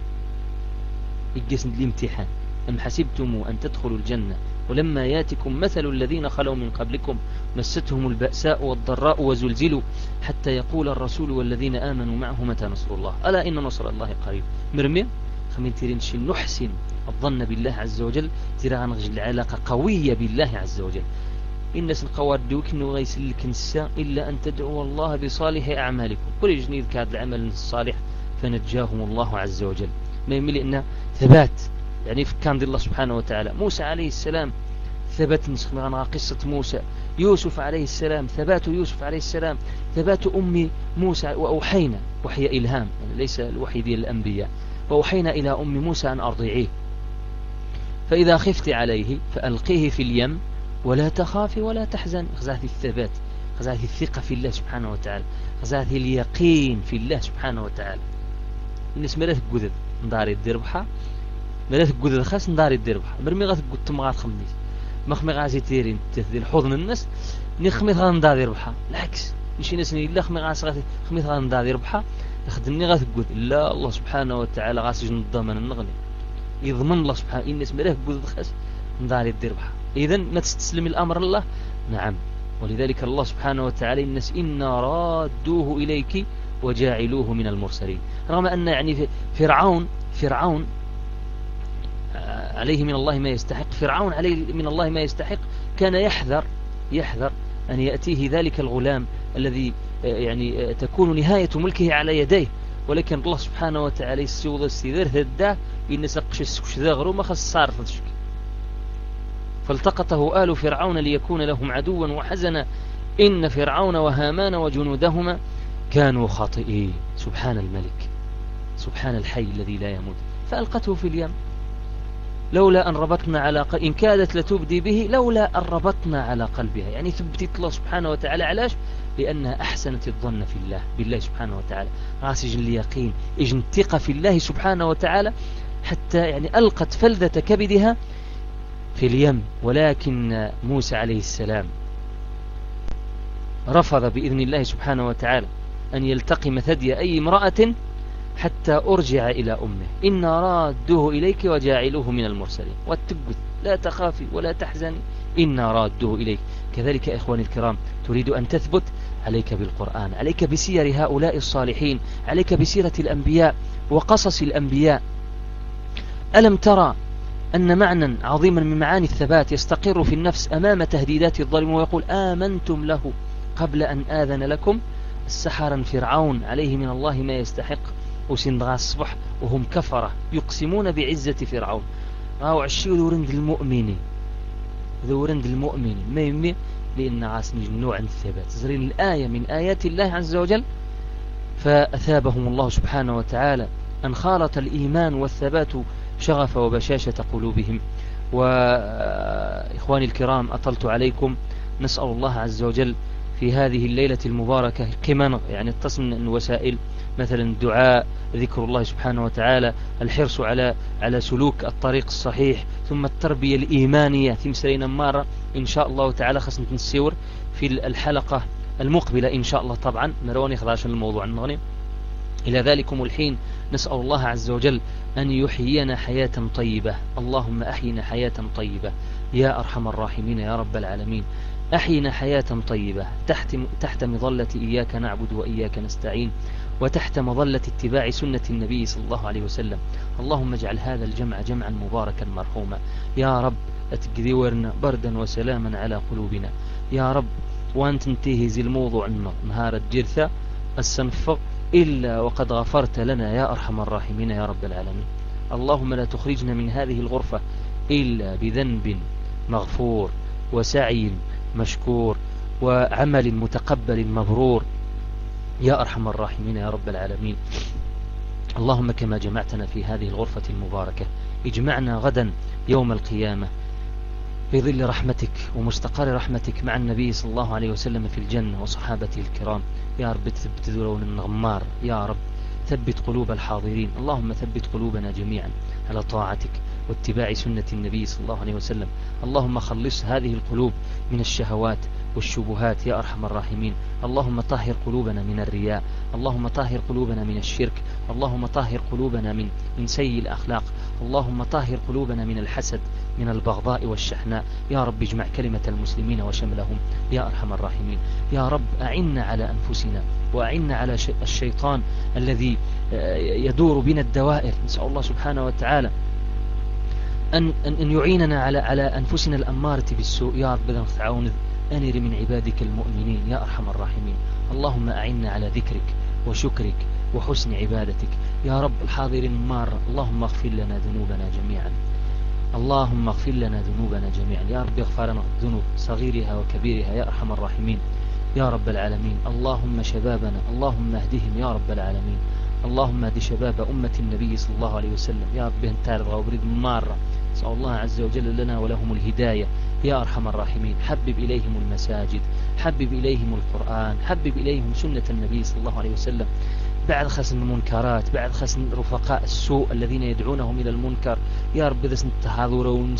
يجسن الامتحان. أم حسبتم أن تدخلوا الجنة ولما ياتكم مثل الذين خلوا من قبلكم مستهم البأساء والضراء وزلزلوا حتى يقول الرسول والذين آمنوا معه متى نصر الله ألا إن نصر الله قريب. مرمي خمين تيرين شي نحسن الظن بالله عز وجل، ترى غنغج العلاقة قوية بالله عز وجل. الناس القواردوك إنه غيسلك نساء إلا أن تدعوا الله بصالح أعمالكم، كل يجنيد كهذا العمل الصالح فنجاهم الله عز وجل. ما يملي إنه ثبات كان الله سبحانه وتعالى. موسى عليه السلام ثبت نسخ مع قصة موسى. يوسف عليه السلام ثبات يوسف عليه السلام، ثبات أم موسى. وأوحينا وحي إلهام ليس الوحي ديال الأنبياء، وأوحينا إلى أم موسى أن أرضعيه فإذا خفت عليه فألقيه في اليم ولا تخافي ولا تحزن. غزاة الثبات، غزاة الثقة في الله سبحانه وتعالى، غزاة اليقين في الله سبحانه وتعالى. الناس ملا تقودد نداري الدربحة، ملا تقودد خاص نداري الدربحة، مرمي غتقود تمغات خميس مخمي غازي تيرين تثديل حضن الناس نخميت غنداري ربحة. العكس ماشي ناس لا خمي غاس خميت غنداري ربحة خدمني غتقود لا الله سبحانه وتعالى غاسج نضمن النغني يضمن الله سبحانه. الناس ملا تقود خاص نداري الدربحة. إذن ما تستسلم الأمر الله. نعم، ولذلك الله سبحانه وتعالى الناس إنا رادوه إليك وجاعلوه من المرسلين. رغم أن فرعون عليه من الله ما يستحق، فرعون عليه من الله ما يستحق، كان يحذر أن يأتيه ذلك الغلام الذي تكون نهاية ملكه على يديه، ولكن الله سبحانه وتعالى يسيوض السيدر هدا ينسقش السكش ذا غرو ما خص صار فتشك، فالتقطه آل فرعون ليكون لهم عدوا وحزنا إن فرعون وهامان وجنودهما كانوا خاطئين. سبحان الملك، سبحان الحي الذي لا يموت. فألقته في اليم لولا أن ربطنا على إن كادت لتبدي به لولا أن ربطنا على قلبها. ثبتت الله سبحانه وتعالى. علاش؟ لأنها أحسنت الظن في الله، بالله سبحانه وتعالى، غاسج اليقين، إجن الثقة في الله سبحانه وتعالى، حتى ألقت فلذة كبدها في اليم. ولكن موسى عليه السلام رفض بإذن الله سبحانه وتعالى أن يلتقم ثدي أي امرأة حتى أرجع إلى أمه. إنا رادوه إليك وجاعلوه من المرسلين. والتقد لا تخافي ولا تحزني إنا رادوه إليك. كذلك إخواني الكرام، تريد أن تثبت عليك بالقرآن، عليك بسير هؤلاء الصالحين، عليك بسيرة الأنبياء وقصص الأنبياء. ألم ترى أن معنى عظيما من معاني الثبات يستقر في النفس أمام تهديدات الظالم ويقول آمنتم له قبل أن آذن لكم؟ السحرا فرعون عليه من الله ما يستحق وسندغا الصبح وهم كفرة يقسمون بعزة فرعون. راو عشيو دورند المؤمن ما يمي لأن عاسني نوع الثبات. زرين الآية من آيات الله عز وجل فأثابهم الله سبحانه وتعالى أن خالط الإيمان والثبات شغف وبشاشة قلوبهم. وإخواني الكرام، أطلت عليكم، نسأل الله عز وجل في هذه الليلة المباركة كما يعني اتصل من الوسائل، مثلا الدعاء، ذكر الله سبحانه وتعالى، الحرص على سلوك الطريق الصحيح، ثم التربية الإيمانية في مسرين مرة إن شاء الله تعالى. خاصة نسيور في الحلقة المقبلة إن شاء الله. طبعا مروني 11 الموضوع النغني. إلى ذلكم الحين نسأل الله عز وجل أن يحيينا حياة طيبة. اللهم أحينا حياة طيبة يا أرحم الراحمين يا رب العالمين. أحينا حياة طيبة تحت مظلة إياك نعبد وإياك نستعين، وتحت مظلة اتباع سنة النبي صلى الله عليه وسلم. اللهم اجعل هذا الجمع جمعا مباركا مرحوما يا رب. أتقدورنا بردا وسلاما على قلوبنا يا رب. وأن تنتهز الموضوع نهار الجرثة السنفق إلا وقد غفرت لنا يا أرحم الراحمين يا رب العالمين. اللهم لا تخرجنا من هذه الغرفة إلا بذنب مغفور وسعي مشكور وعمل متقبل مبرور يا أرحم الراحمين يا رب العالمين. اللهم كما جمعتنا في هذه الغرفة المباركة اجمعنا غدا يوم القيامة في ظل رحمتك ومستقر رحمتك مع النبي صلى الله عليه وسلم في الجنة وصحابته الكرام يا رب. ثبت ذرون النغمار يا رب، ثبت قلوب الحاضرين. اللهم ثبت قلوبنا جميعا على طاعتك واتباع سنة النبي صلى الله عليه وسلم. اللهم خلص هذه القلوب من الشهوات والشبهات يا أرحم الراحمين. اللهم طهر قلوبنا من الرياء، اللهم طهر قلوبنا من الشرك، اللهم طهر قلوبنا من سيء الأخلاق، اللهم طهر قلوبنا من الحسد، من البغضاء والشحناء يا رب. اجمع كلمة المسلمين وشملهم يا أرحم الراحمين يا رب. أعنا على أنفسنا وأعنا على الشيطان الذي يدور بنا الدوائر. نسأل الله سبحانه وتعالى أن يعيننا على أنفسنا الأمارة بالسوء يا رب. تعاون أنر من عبادك المؤمنين يا أرحم الراحمين. اللهم أعنا على ذكرك وشكرك وحسن عبادتك يا رب. الحاضرين مرة اللهم اغفر لنا ذنوبنا جميعا، اللهم اغفر لنا ذنوبنا جميعا يا رب. اغفر لنا الذنوب صغيرها وكبيرها يا أرحم الراحمين يا رب العالمين. اللهم شبابنا اللهم اهدهم يا رب العالمين. اللهم اهد شباب أمة النبي صلى الله عليه وسلم يا رب. انتارض وبرد مرة نسأل الله عز وجل لنا ولهم الهداية يا أرحم الراحمين. حبب إليهم المساجد، حبب إليهم القرآن، حبب إليهم سنة النبي صلى الله عليه وسلم. بعد خسن المنكرات، بعد خسن رفقاء السوء الذين يدعونهم إلى المنكر يا رب. إذا سنتحاضرون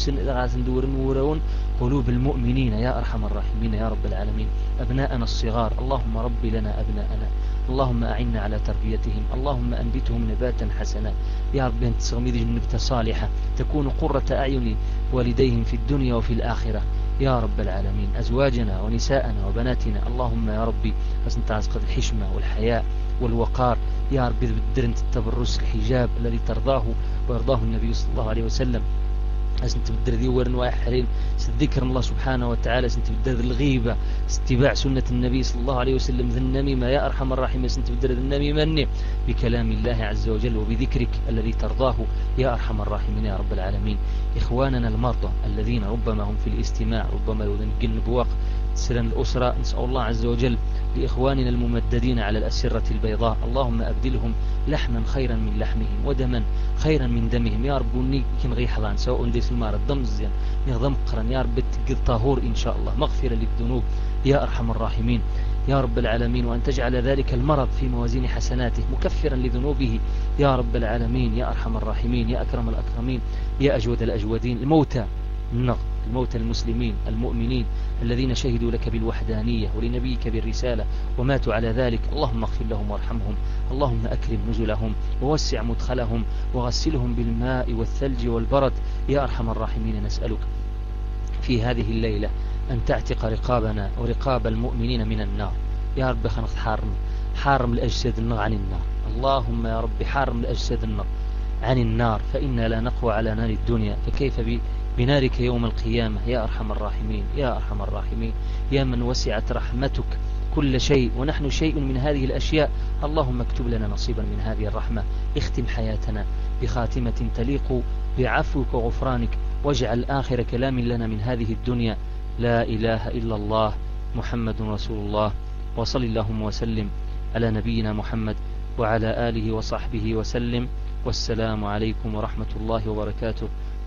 سندورون قلوب المؤمنين يا أرحم الراحمين يا رب العالمين. أبناءنا الصغار اللهم رب لنا أبناءنا، اللهم أعنا على تربيتهم، اللهم أنبتهم نباتا حسنا يا رب. أنت تغميد نبتة صالحة تكون قرة أعين والديهم في الدنيا وفي الآخرة يا رب العالمين. أزواجنا ونساءنا وبناتنا اللهم يا ربي أسنت عزقد الحشمة والحياء والوقار يا رب. بدر انت التبرس الحجاب الذي ترضاه ويرضاه النبي صلى الله عليه وسلم. أسنت بدر ذي ورن واحرين ذكر الله سبحانه وتعالى. أسنت بدر الغيبة، اتباع سنة النبي صلى الله عليه وسلم. ذي النميمة يا أرحم الراحمين. أسنت بدر ذي النميمة بكلام الله عز وجل وبذكرك الذي ترضاه يا أرحم الراحمين يا رب العالمين. إخواننا المرضى الذين ربما هم في الاستماع، ربما يذنقن بوقت سلام الأسرة، نسأل الله عز وجل لإخواننا الممددين على الأسرة البيضاء اللهم أبدلهم لحما خيرا من لحمهم ودما خيرا من دمهم يا رب. ونيكن غي حضان سواء ديس المار الدم زين نظام قرن يا رب. تقض طهور إن شاء الله، مغفرة للذنوب يا أرحم الراحمين يا رب العالمين. وأن تجعل ذلك المرض في موازين حسناته مكفرا لذنوبه يا رب العالمين يا أرحم الراحمين يا أكرم الأكرمين يا أجود الأجودين. الموتى الموتى المسلمين المؤمنين الذين شهدوا لك بالوحدانية ولنبيك بالرسالة وماتوا على ذلك اللهم اغفر لهم وارحمهم. اللهم أكرم نزلهم ووسع مدخلهم وغسلهم بالماء والثلج والبرد يا أرحم الراحمين. نسألك في هذه الليلة أن تعتق رقابنا ورقاب المؤمنين من النار يا رب. خنق حارم الأجساد النار عن النار. اللهم يا رب حارم الأجساد النار عن النار، فإنا لا نقوى على نار الدنيا فكيف بنارك يوم القيامة يا أرحم الراحمين يا أرحم الراحمين يا من وسعت رحمتك كل شيء ونحن شيء من هذه الأشياء. اللهم اكتب لنا نصيبا من هذه الرحمة. اختم حياتنا بخاتمة تليق بعفوك وغفرانك، واجعل آخر كلام لنا من هذه الدنيا لا إله إلا الله محمد رسول الله. وصل اللهم وسلم على نبينا محمد وعلى آله وصحبه وسلم. والسلام عليكم ورحمة الله وبركاته.